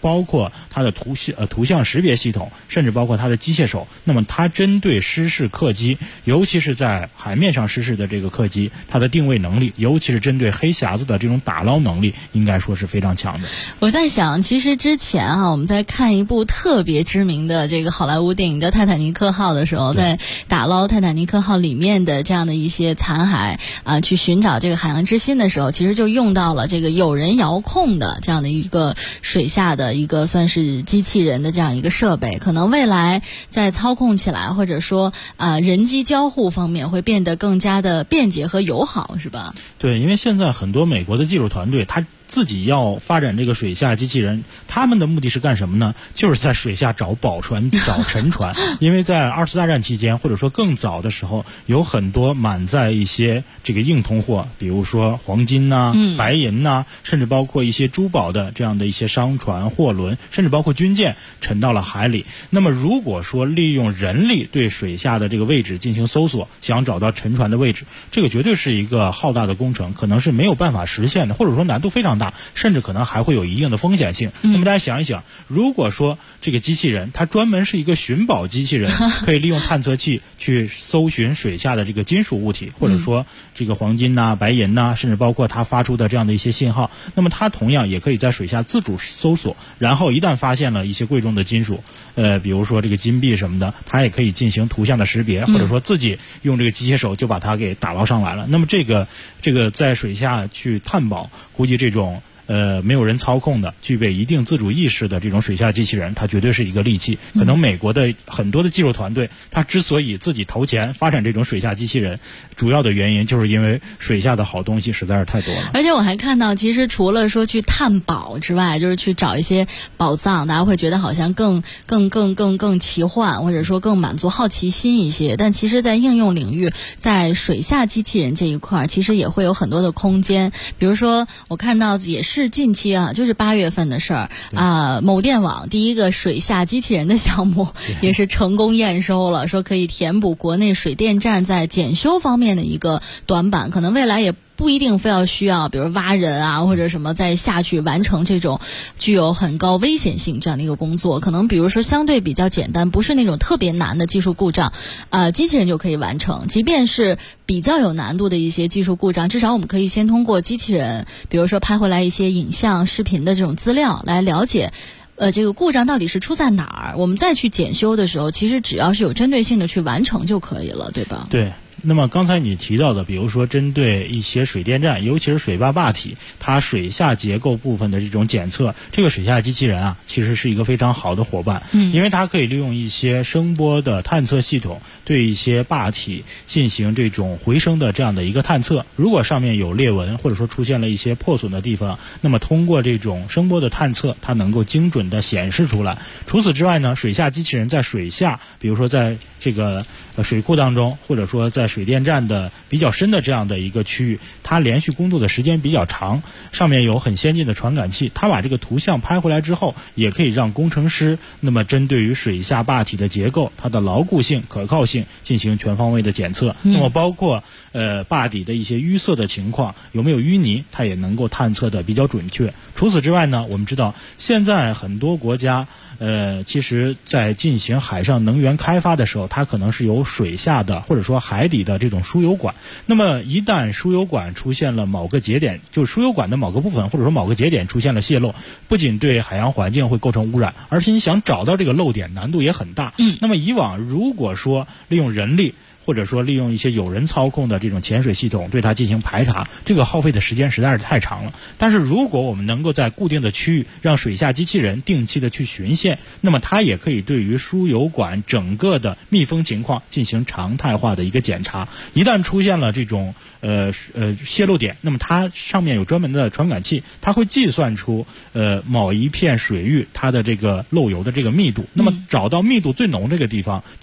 包括它的图像识别系统，甚至包括它的机械手。那么它针对失事客机，尤其是在海面上失事的这个客机，它的定位能力，尤其是针对黑匣子的这种打捞能力，应该说是非常强的。 我在想，其实之前我们在看一部特别知名的这个好莱坞电影叫《泰坦尼克号》的时候，在打捞泰坦尼克号里面的这样的一些残骸去寻找这个海洋之心的时候，其实就用到了这个有人遥控的这样的一个水下的一个算是机器人的这样一个设备。可能未来在操控起来，或者说人机交互方面会变得更加的便捷和友好，是吧？ 对，因为现在很多美国的技术团队，它自己要发展这个水下机器人，他们的目的是干什么呢？就是在水下找宝船、找沉船。因为在2次大战期间，或者说更早的时候，有很多满载一些这个硬通货，比如说黄金白银甚至包括一些珠宝的这样的一些商船、货轮，甚至包括军舰沉到了海里。那么如果说利用人力对水下的这个位置进行搜索，想找到沉船的位置，这个绝对是一个浩大的工程，可能是没有办法实现的，或者说难度非常大，甚至可能还会有一定的风险性。那么大家想一想，如果说这个机器人它专门是一个寻宝机器人，可以利用探测器去搜寻水下的这个金属物体，或者说这个黄金白银甚至包括它发出的这样的一些信号，那么它同样也可以在水下自主搜索，然后一旦发现了一些贵重的金属，比如说这个金币什么的，它也可以进行图像的识别，或者说自己用这个机械手就把它给打捞上来了。那么这个在水下去探宝，估计这种没有人操控的、具备一定自主意识的这种水下机器人，它绝对是一个利器。可能美国的很多的技术团队，它之所以自己投钱发展这种水下机器人，主要的原因就是因为水下的好东西实在是太多了。 而且我还看到，其实除了说去探宝之外，就是去找一些宝藏，大家会觉得好像更奇幻，或者说更满足好奇心一些。但其实在应用领域，在水下机器人这一块，其实也会有很多的空间。比如说我看到也是近期就是8月份的事儿某电网第一个水下机器人的项目也是成功验收了，说可以填补国内水电站在检修方面的一个短板，可能未来也不一定非要需要比如挖人或者什么再下去完成这种具有很高危险性这样的一个工作，可能比如说相对比较简单，不是那种特别难的技术故障机器人就可以完成。即便是比较有难度的一些技术故障，至少我们可以先通过机器人，比如说拍回来一些影像视频的这种资料来了解这个故障到底是出在哪儿，我们再去检修的时候，其实只要是有针对性的去完成就可以了，对吧？ 对。那么刚才你提到的，比如说针对一些水电站，尤其是水坝坝体，它水下结构部分的这种检测，这个水下机器人其实是一个非常好的伙伴。因为它可以利用一些声波的探测系统，对一些坝体进行这种回声的这样的一个探测。如果上面有裂纹，或者说出现了一些破损的地方，那么通过这种声波的探测，它能够精准的显示出来。除此之外呢，水下机器人在水下，比如说在这个水库当中，或者说在水电站的比较深的这样的一个区域，它连续工作的时间比较长，上面有很先进的传感器，它把这个图像拍回来之后，也可以让工程师那么针对于水下坝体的结构，它的牢固性、可靠性进行全方位的检测。那么包括坝底的一些淤塞的情况，有没有淤泥，它也能够探测的比较准确。除此之外呢，我们知道现在很多国家其实在进行海上能源开发的时候，它可能是有水下的或者说海底的这种输油管。那么一旦输油管出现了某个节点，就是输油管的某个部分或者说某个节点出现了泄漏，不仅对海洋环境会构成污染，而且你想找到这个漏点难度也很大。那么以往如果说利用人力，或者说利用一些有人操控的这种潜水系统对它进行排查，这个耗费的时间实在是太长了。但是如果我们能够在固定的区域让水下机器人定期的去巡线，那么它也可以对于输油管整个的密封情况进行常态化的一个检查。一旦出现了这种泄漏点，那么它上面有专门的传感器，它会计算出某一片水域它的这个漏油的这个密度，那么找到密度最浓这个地方，就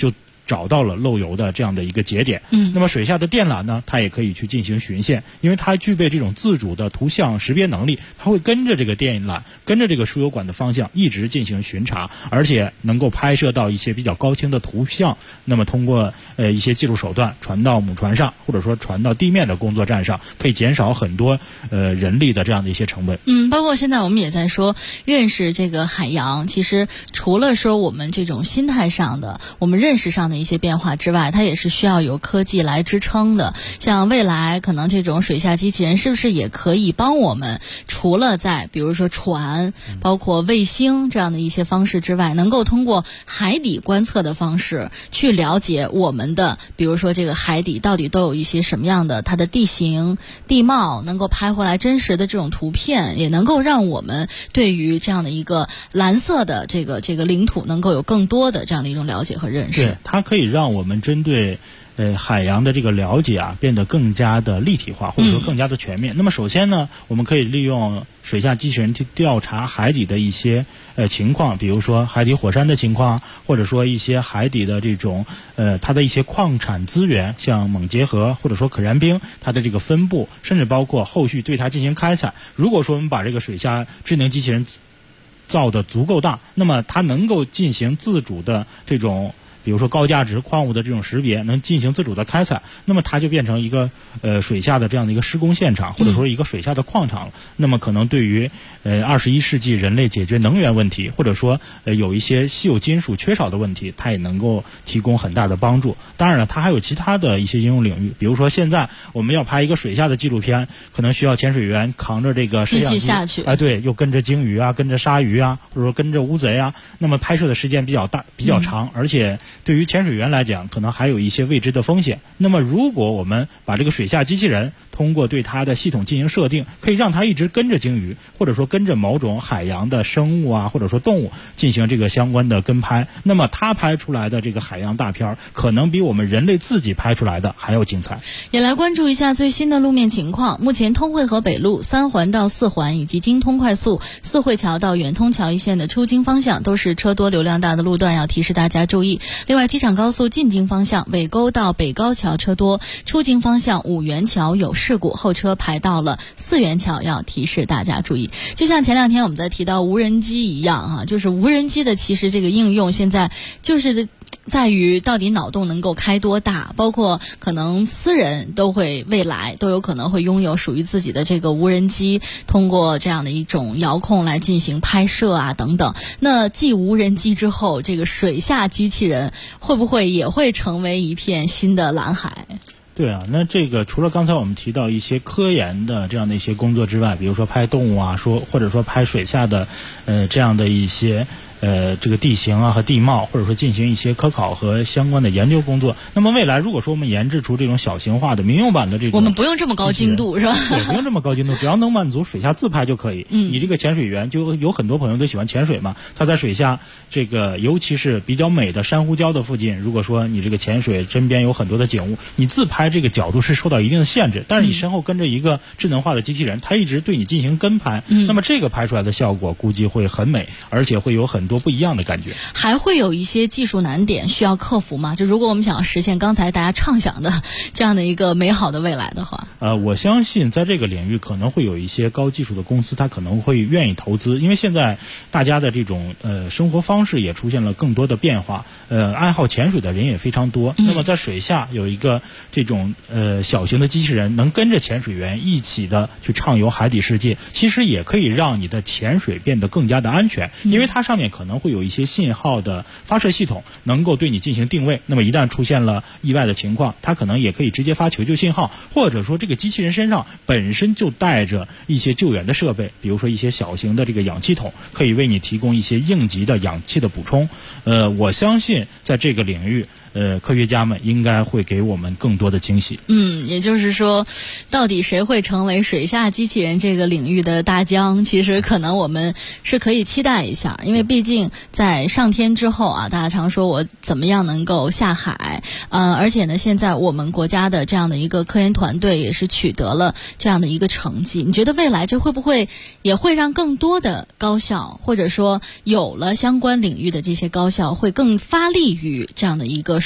找到了漏油的这样的一个节点。那么水下的电缆呢，它也可以去进行巡线，因为它具备这种自主的图像识别能力，它会跟着这个电缆，跟着这个输油管的方向一直进行巡查，而且能够拍摄到一些比较高清的图像。那么通过一些技术手段传到母船上，或者说传到地面的工作站上，可以减少很多人力的这样的一些成本。 包括现在我们也在说认识这个海洋，其实除了说我们这种心态上的、我们认识上的一些变化之外，它也是需要有科技来支撑的。像未来可能这种水下机器人是不是也可以帮我们，除了在比如说船、包括卫星这样的一些方式之外，能够通过海底观测的方式去了解我们的，比如说这个海底到底都有一些什么样的它的地形、地貌，能够拍回来真实的这种图片，也能够让我们对于这样的一个蓝色的这个领土能够有更多的这样的一种了解和认识。 对，它可以让我们针对海洋的这个了解啊，变得更加的立体化，或者说更加的全面。那么首先呢，我们可以利用水下机器人去调查海底的一些情况，比如说海底火山的情况，或者说一些海底的这种它的一些矿产资源，像锰结合或者说可燃冰，它的这个分布，甚至包括后续对它进行开采。如果说我们把这个水下智能机器人造的足够大，那么它能够进行自主的这种比如说高价值矿物的这种识别，能进行自主的开采，那么它就变成一个水下的这样的一个施工现场，或者说一个水下的矿场了。那么可能对于21世纪人类解决能源问题，或者说有一些稀有金属缺少的问题，它也能够提供很大的帮助。当然了，它还有其他的一些应用领域，比如说现在我们要拍一个水下的纪录片，可能需要潜水员扛着这个摄像机下去， 对，又跟着鲸鱼啊，跟着鲨鱼啊，或者说跟着乌贼啊，那么拍摄的时间比较大、比较长，而且对于潜水员来讲，可能还有一些未知的风险。那么如果我们把这个水下机器人通过对它的系统进行设定，可以让它一直跟着鲸鱼，或者说跟着某种海洋的生物啊，或者说动物进行这个相关的跟拍，那么它拍出来的这个海洋大片可能比我们人类自己拍出来的还要精彩。 也来关注一下最新的路面情况。目前通惠河北路3环到4环以及京通快速四惠桥到远通桥一线的出京方向都是车多流量大的路段，要提示大家注意。另外，机场高速进京方向尾沟到北高桥车多，出京方向五元桥有事故，后车排到了4元桥，要提示大家注意。就像前两天我们在提到无人机一样就是无人机的其实这个应用现在就是在于到底脑洞能够开多大，包括可能私人都会未来都有可能会拥有属于自己的这个无人机，通过这样的一种遥控来进行拍摄啊等等。那继无人机之后，这个水下机器人会不会也会成为一片新的蓝海？ 对啊，那这个除了刚才我们提到一些科研的这样的一些工作之外，比如说拍动物啊，或者说拍水下的这样的一些这个地形啊和地貌，或者说进行一些科考和相关的研究工作。那么未来如果说我们研制出这种小型化的民用版的这种， 我们不用这么高精度是吧？ 对，不用这么高精度，只要能满足水下自拍就可以。你这个潜水员，就有很多朋友都喜欢潜水嘛，他在水下这个尤其是比较美的珊瑚礁的附近，如果说你这个潜水身边有很多的景物，你自拍这个角度是受到一定的限制，但是你身后跟着一个智能化的机器人，它一直对你进行跟拍，那么这个拍出来的效果估计会很美，而且会有很多不一样的感觉。 还会有一些技术难点需要克服吗？就如果我们想要实现刚才大家畅想的这样的一个美好的未来的话， 我相信在这个领域可能会有一些高技术的公司，它可能会愿意投资，因为现在大家的这种生活方式也出现了更多的变化，爱好潜水的人也非常多。那么在水下有一个这种小型的机器人，能跟着潜水员一起的去畅游海底世界，其实也可以让你的潜水变得更加的安全，因为它上面可能会有一些信号的发射系统，能够对你进行定位。那么一旦出现了意外的情况，它可能也可以直接发求救信号，或者说这个机器人身上本身就带着一些救援的设备，比如说一些小型的这个氧气筒，可以为你提供一些应急的氧气的补充。我相信在这个领域科学家们应该会给我们更多的惊喜。 也就是说，到底谁会成为水下机器人这个领域的大疆，其实可能我们是可以期待一下，因为毕竟在上天之后大家常说我怎么样能够下海，而且呢，现在我们国家的这样的一个科研团队也是取得了这样的一个成绩。你觉得未来这会不会也会让更多的高校，或者说有了相关领域的这些高校，会更发力于这样的一个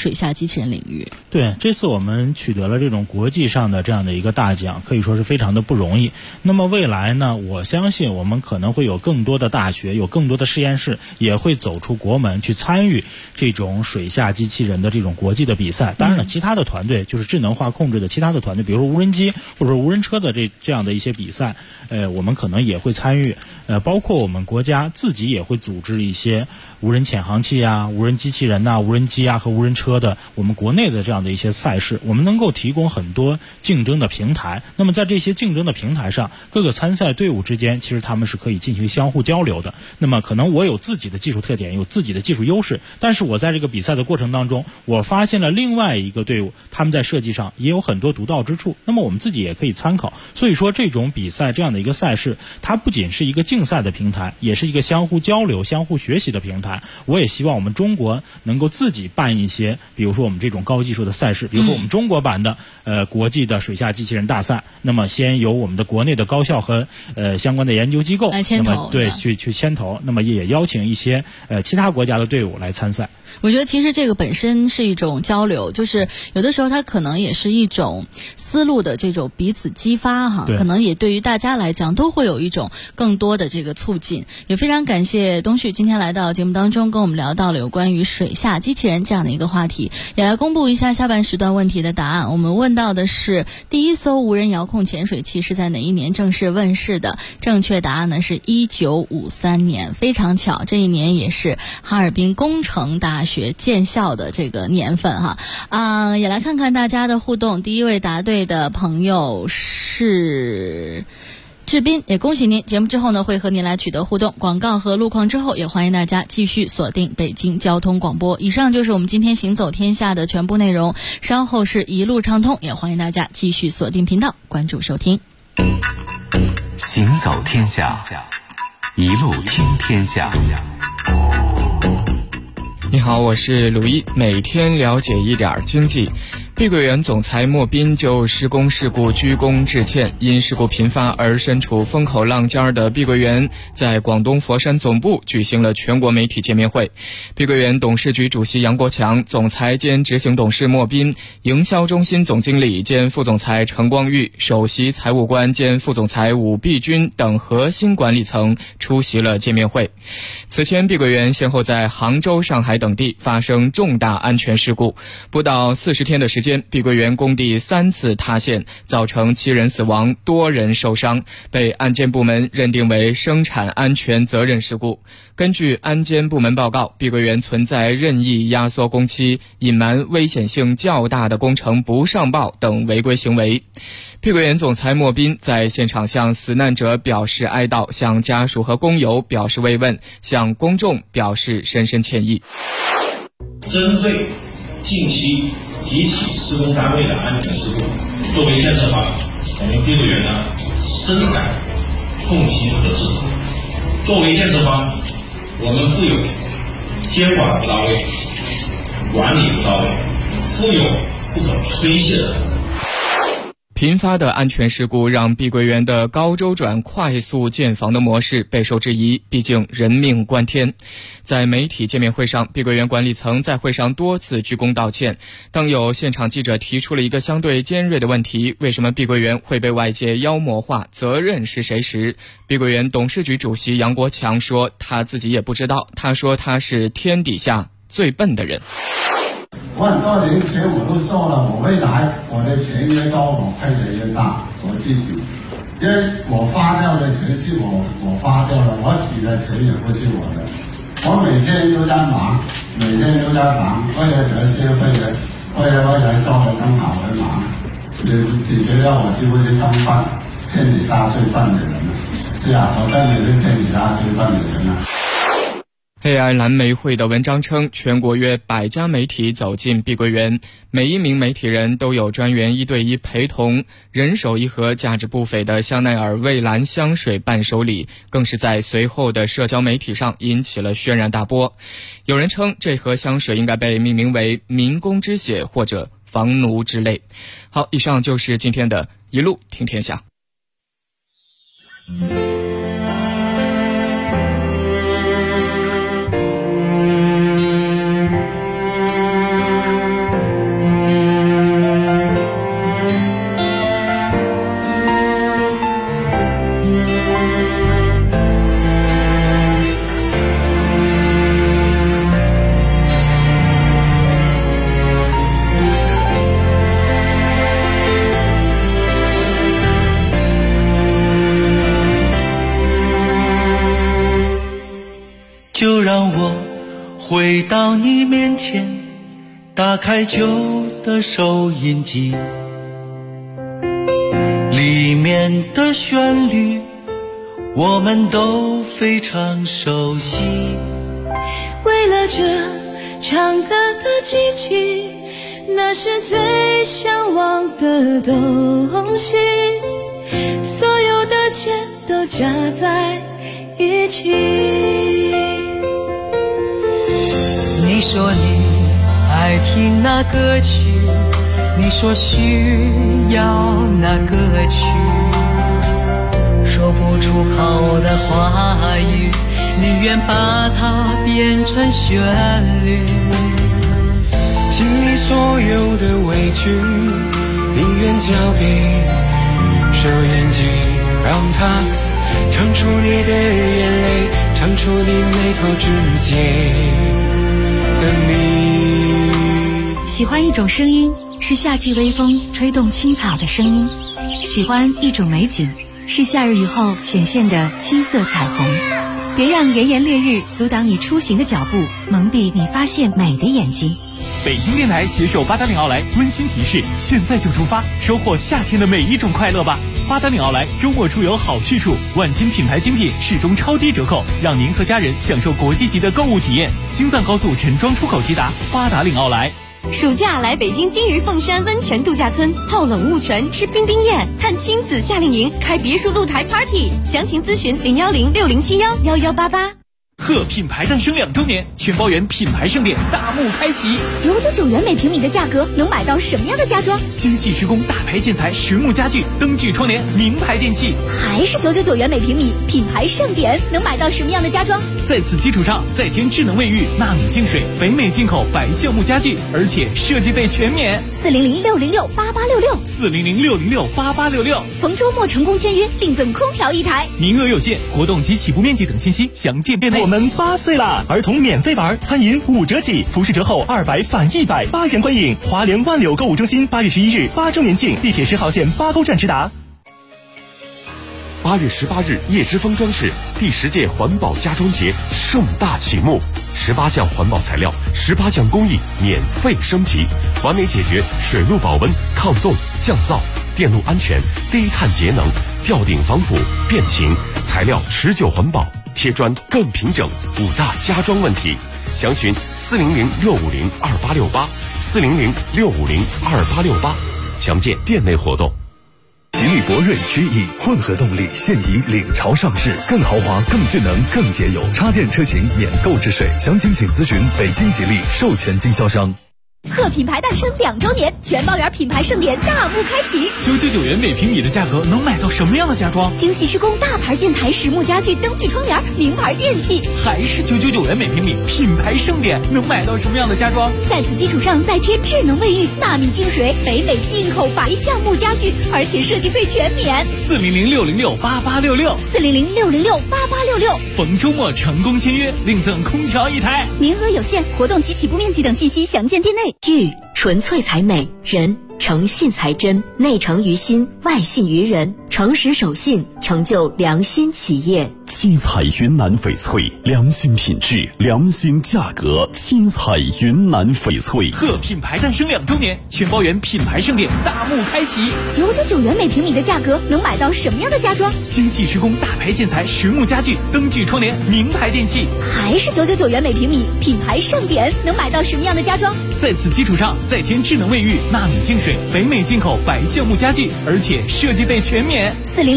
水下机器人领域。 对，这次我们取得了这种国际上的这样的一个大奖，可以说是非常的不容易。那么未来呢，我相信我们可能会有更多的大学，有更多的实验室也会走出国门去参与这种水下机器人的这种国际的比赛。当然了，其他的团队就是智能化控制的其他的团队，比如说无人机或者说无人车的这样的一些比赛，我们可能也会参与。包括我们国家自己也会组织一些无人潜航器啊、无人机器人啊、无人机啊和无人车的我们国内的这样的一些赛事，我们能够提供很多竞争的平台。那么在这些竞争的平台上，各个参赛队伍之间其实他们是可以进行相互交流的。那么可能我有自己的技术特点，有自己的技术优势，但是我在这个比赛的过程当中，我发现了另外一个队伍他们在设计上也有很多独到之处，那么我们自己也可以参考。所以说这种比赛这样的一个赛事，它不仅是一个竞赛的平台，也是一个相互交流、相互学习的平台。我也希望我们中国能够自己办一些，比如说我们这种高技术的赛事，比如说我们中国版的国际的水下机器人大赛，那么先由我们的国内的高校和相关的研究机构来牵头， 那么对去牵头，那么也邀请一些其他国家的队伍来参赛。 我觉得其实这个本身是一种交流，就是有的时候它可能也是一种思路的这种彼此激发哈，可能也对于大家来讲都会有一种更多的这个促进。也非常感谢东旭今天来到节目当中，跟我们聊到了有关于水下机器人这样的一个话题，也来公布一下下半时段问题的答案。我们问到的是第一艘无人遥控潜水器是在哪一年正式问世的？正确答案呢是1953年，非常巧，这一年也是哈尔滨工程大学建校的这个年份哈。也来看看大家的互动。第一位答对的朋友是志斌，也恭喜您，节目之后呢会和您来取得互动。广告和路况之后，也欢迎大家继续锁定北京交通广播。以上就是我们今天行走天下的全部内容，稍后是一路畅通，也欢迎大家继续锁定频道关注收听。 行走天下，一路听天下。 你好，我是鲁一，每天了解一点经济。碧桂园总裁莫斌就施工事故鞠躬致歉，因事故频发而身处风口浪尖的碧桂园在广东佛山总部举行了全国媒体见面会。碧桂园董事局主席杨国强、总裁兼执行董事莫斌、营销中心总经理兼副总裁程光裕、首席财务官兼副总裁武碧军等核心管理层出席了见面会。此前，碧桂园先后在杭州、上海等地发生重大安全事故，不到40天的时间，碧桂园工地3次塌陷，造成7人死亡，多人受伤，被安监部门认定为生产安全责任事故。根据安监部门报告，碧桂园存在任意压缩工期、隐瞒危险性较大的工程不上报等违规行为。碧桂园总裁莫斌在现场向死难者表示哀悼，向家属和工友表示慰问，向公众表示深深歉意。 针对近期几起施工单位的安全事故，作为建设方，我们碧桂园呢深感痛心和自责。作为建设方，我们负有监管不到位、管理不到位，负有不可推卸的责任。 频发的安全事故让碧桂园的高周转快速建房的模式备受质疑，毕竟人命关天。在媒体见面会上，碧桂园管理层在会上多次鞠躬道歉。当有现场记者提出了一个相对尖锐的问题，为什么碧桂园会被外界妖魔化，责任是谁时，碧桂园董事局主席杨国强说他自己也不知道，他说他是天底下最笨的人。 我很多年前我都说了，我未来我的钱越多，我配的越大，我自己，因为我花掉的钱是我花掉了，我死的钱也不是我的，我每天都在忙，为了得消费的，为了做得更好的忙。你觉得我是不是更笨？天底下最笨的人？是啊，我真的是天底下最笨的人啊。 AI 蓝莓会的文章称，全国约100家媒体走进碧桂园，每一名媒体人都有专员1对1陪同，人手一盒价值不菲的香奈儿蔚蓝香水伴手礼，更是在随后的社交媒体上引起了轩然大波。有人称这盒香水应该被命名为民工之血或者房奴之泪。好，以上就是今天的一路听天下。 到你面前，打开旧的收音机，里面的旋律我们都非常熟悉。 为了这唱歌的机器，那是最向往的东西，所有的钱都加在一起。 你说你爱听那歌曲，你说需要那歌曲，说不出口的话语，你愿把它变成旋律。心里所有的委屈，你愿交给收音机，让它唱出你的眼泪，唱出你眉头之间的你。 喜欢一种声音，是夏季微风吹动青草的声音；喜欢一种美景，是夏日雨后显现的青色彩虹。别让炎炎烈日阻挡你出行的脚步，蒙蔽你发现美的眼睛。 北京电台携手八达岭奥莱温馨提示：现在就出发，收获夏天的每一种快乐吧！八达岭奥莱周末出游好去处，万千品牌精品始终超低折扣，让您和家人享受国际级的购物体验。京藏高速陈庄出口直达，八达岭奥莱。 暑假来北京金鱼凤山温泉度假村，泡冷雾泉，吃冰冰宴，看亲子夏令营，开别墅露台 party。详情咨询01060711188。 贺品牌诞生2周年，全包圆品牌盛典大幕开启。 999元每平米的价格，能买到什么样的家装？ 精细施工，大牌建材，实木家具，灯具窗帘，名牌电器。 还是999元每平米，品牌盛典，能买到什么样的家装？ 在此基础上，再添智能卫浴、纳米净水，北美进口白橡木家具，而且设计费全免。 40060688866，40060688866。逢周末成功签约，另赠空调1台， 名额有限，活动及起步面积等信息详见店内。 我们8岁啦，儿童免费玩，餐饮5折起，服饰折后200返100，8元观影。华联万柳购物中心8月11日8周年庆，地铁10号线8沟站直达。 8月18日，叶之峰装饰第10届环保家装节盛大启幕，18项环保材料，18项工艺免费升级，完美解决水路保温、抗冻、降噪、电路安全、低碳节能、吊顶防腐、变形，材料持久环保，贴砖更平整，5大家装问题。详询400-650-2868，400-650-2868，详见店内活动。 吉利博瑞G-E 混合动力现已领潮上市，更豪华、更智能、更节油，插电车型免购置税，详情请咨询北京吉利授权经销商。 贺品牌诞生2周年，全包圆品牌盛典大幕开启。 999元每平米的价格，能买到什么样的家装？ 精细施工，大牌建材，实木家具，灯具窗帘，名牌电器。 还是999元每平米，品牌盛典，能买到什么样的家装？ 在此基础上再贴智能卫浴、纳米净水，北美进口白橡木家具，而且设计费全免。 400-660-8866，400-660-8866。逢周末成功签约，另赠空调1台， 名额有限，活动及起步面积等信息详见店内。 玉纯粹才美，人诚信才真，内诚于心，外信于人，诚实守信，成就良心企业。 七彩云南翡翠，良心品质，良心价格。七彩云南翡翠。 贺品牌诞生2周年，全包圆品牌盛典大幕开启。 999元每平米的价格，能买到什么样的家装？ 精细施工，大牌建材，实木家具，灯具窗帘，名牌电器。 还是999元每平米，品牌盛典，能买到什么样的家装？ 在此基础上再添智能卫浴、纳米净水，北美进口白橡木家具，而且设计费全免。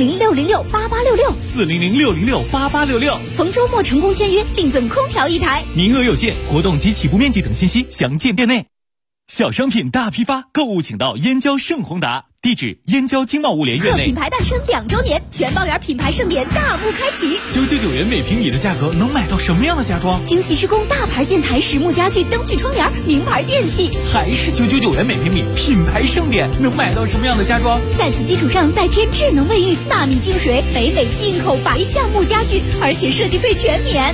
400-660-8866，400-660-8866。逢周末成功签约，另赠空调1台， 名额有限，活动及起步面积等信息详见店内。小商品大批发，购物请到燕郊盛宏达，地址燕郊经贸物联院内。 贺品牌诞生2周年，全包圆品牌盛典大幕开启。 999元每平米的价格，能买到什么样的家装？ 精细施工，大牌建材，实木家具，灯具窗帘，名牌电器。 还是999元每平米，品牌盛典，能买到什么样的家装？ 在此基础上再贴智能卫浴、纳米净水，北美进口白橡木家具，而且设计费全免。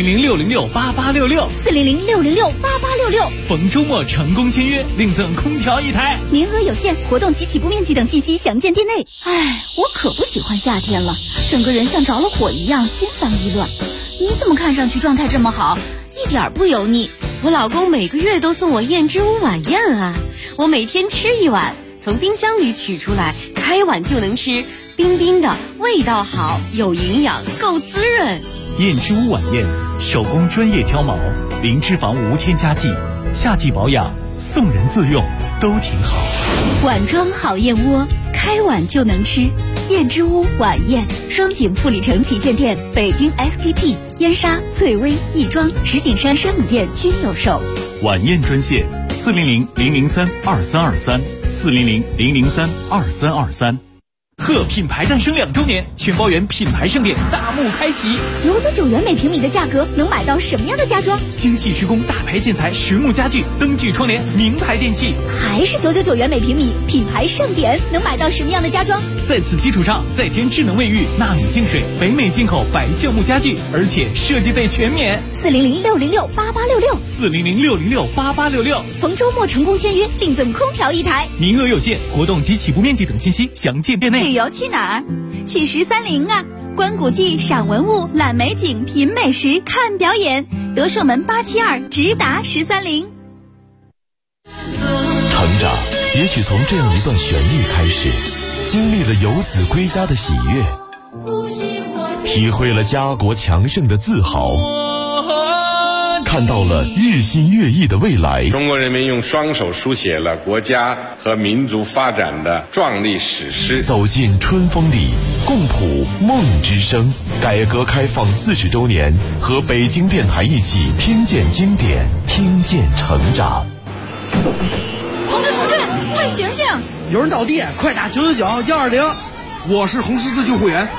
400-660-8866，400-660-8866。逢周末成功签约，另赠空调1台， 名额有限，活动及起步面积等信息详见店内。哎，我可不喜欢夏天了，整个人像着了火一样，心烦意乱。你怎么看上去状态这么好，一点不油腻？ 我老公每个月都送我燕之屋晚宴啊，我每天吃一碗，从冰箱里取出来，开碗就能吃，冰冰的，味道好，有营养，够滋润。 燕之屋晚宴，手工专业挑毛，零脂肪无添加剂，夏季保养，送人自用都挺好。 碗装好燕窝，开碗就能吃。燕之屋晚宴，双井富力城旗舰店、北京 SKP、燕莎、翠微、亦庄、石景山山姆店均有售。 晚宴专线：400-003-2323，400-003-2323。贺品牌诞生2周年，全包圆品牌盛典大幕开启。 99元每平米的价格，能买到什么样的家装？ 精细施工、大牌建材、实木家具、灯具窗帘、名牌电器， 还是999元每平米，品牌盛典能买到什么样的家装？ 在此基础上，再添智能卫浴、纳米净水、北美进口白橡木家具，而且设计费全免。 400-606-8866，400-606-8866。逢周末成功签约，另赠空调1台， 名额有限，活动及起步面积等信息详见店内。 旅游去哪儿？去1030啊！观古迹、赏文物、览美景、品美食、看表演。德胜门872，直达1030。 成长也许从这样一段旋律开始，经历了游子归家的喜悦，体会了家国强盛的自豪，看到了日新月异的未来。 中国人民用双手书写了国家和民族发展的壮丽史诗。 走进春风里，共谱梦之声。改革开放40周年，和北京电台一起听见经典，听见成长。 同志，快醒醒！ 有人倒地，快打999-120。我是红十字救护员。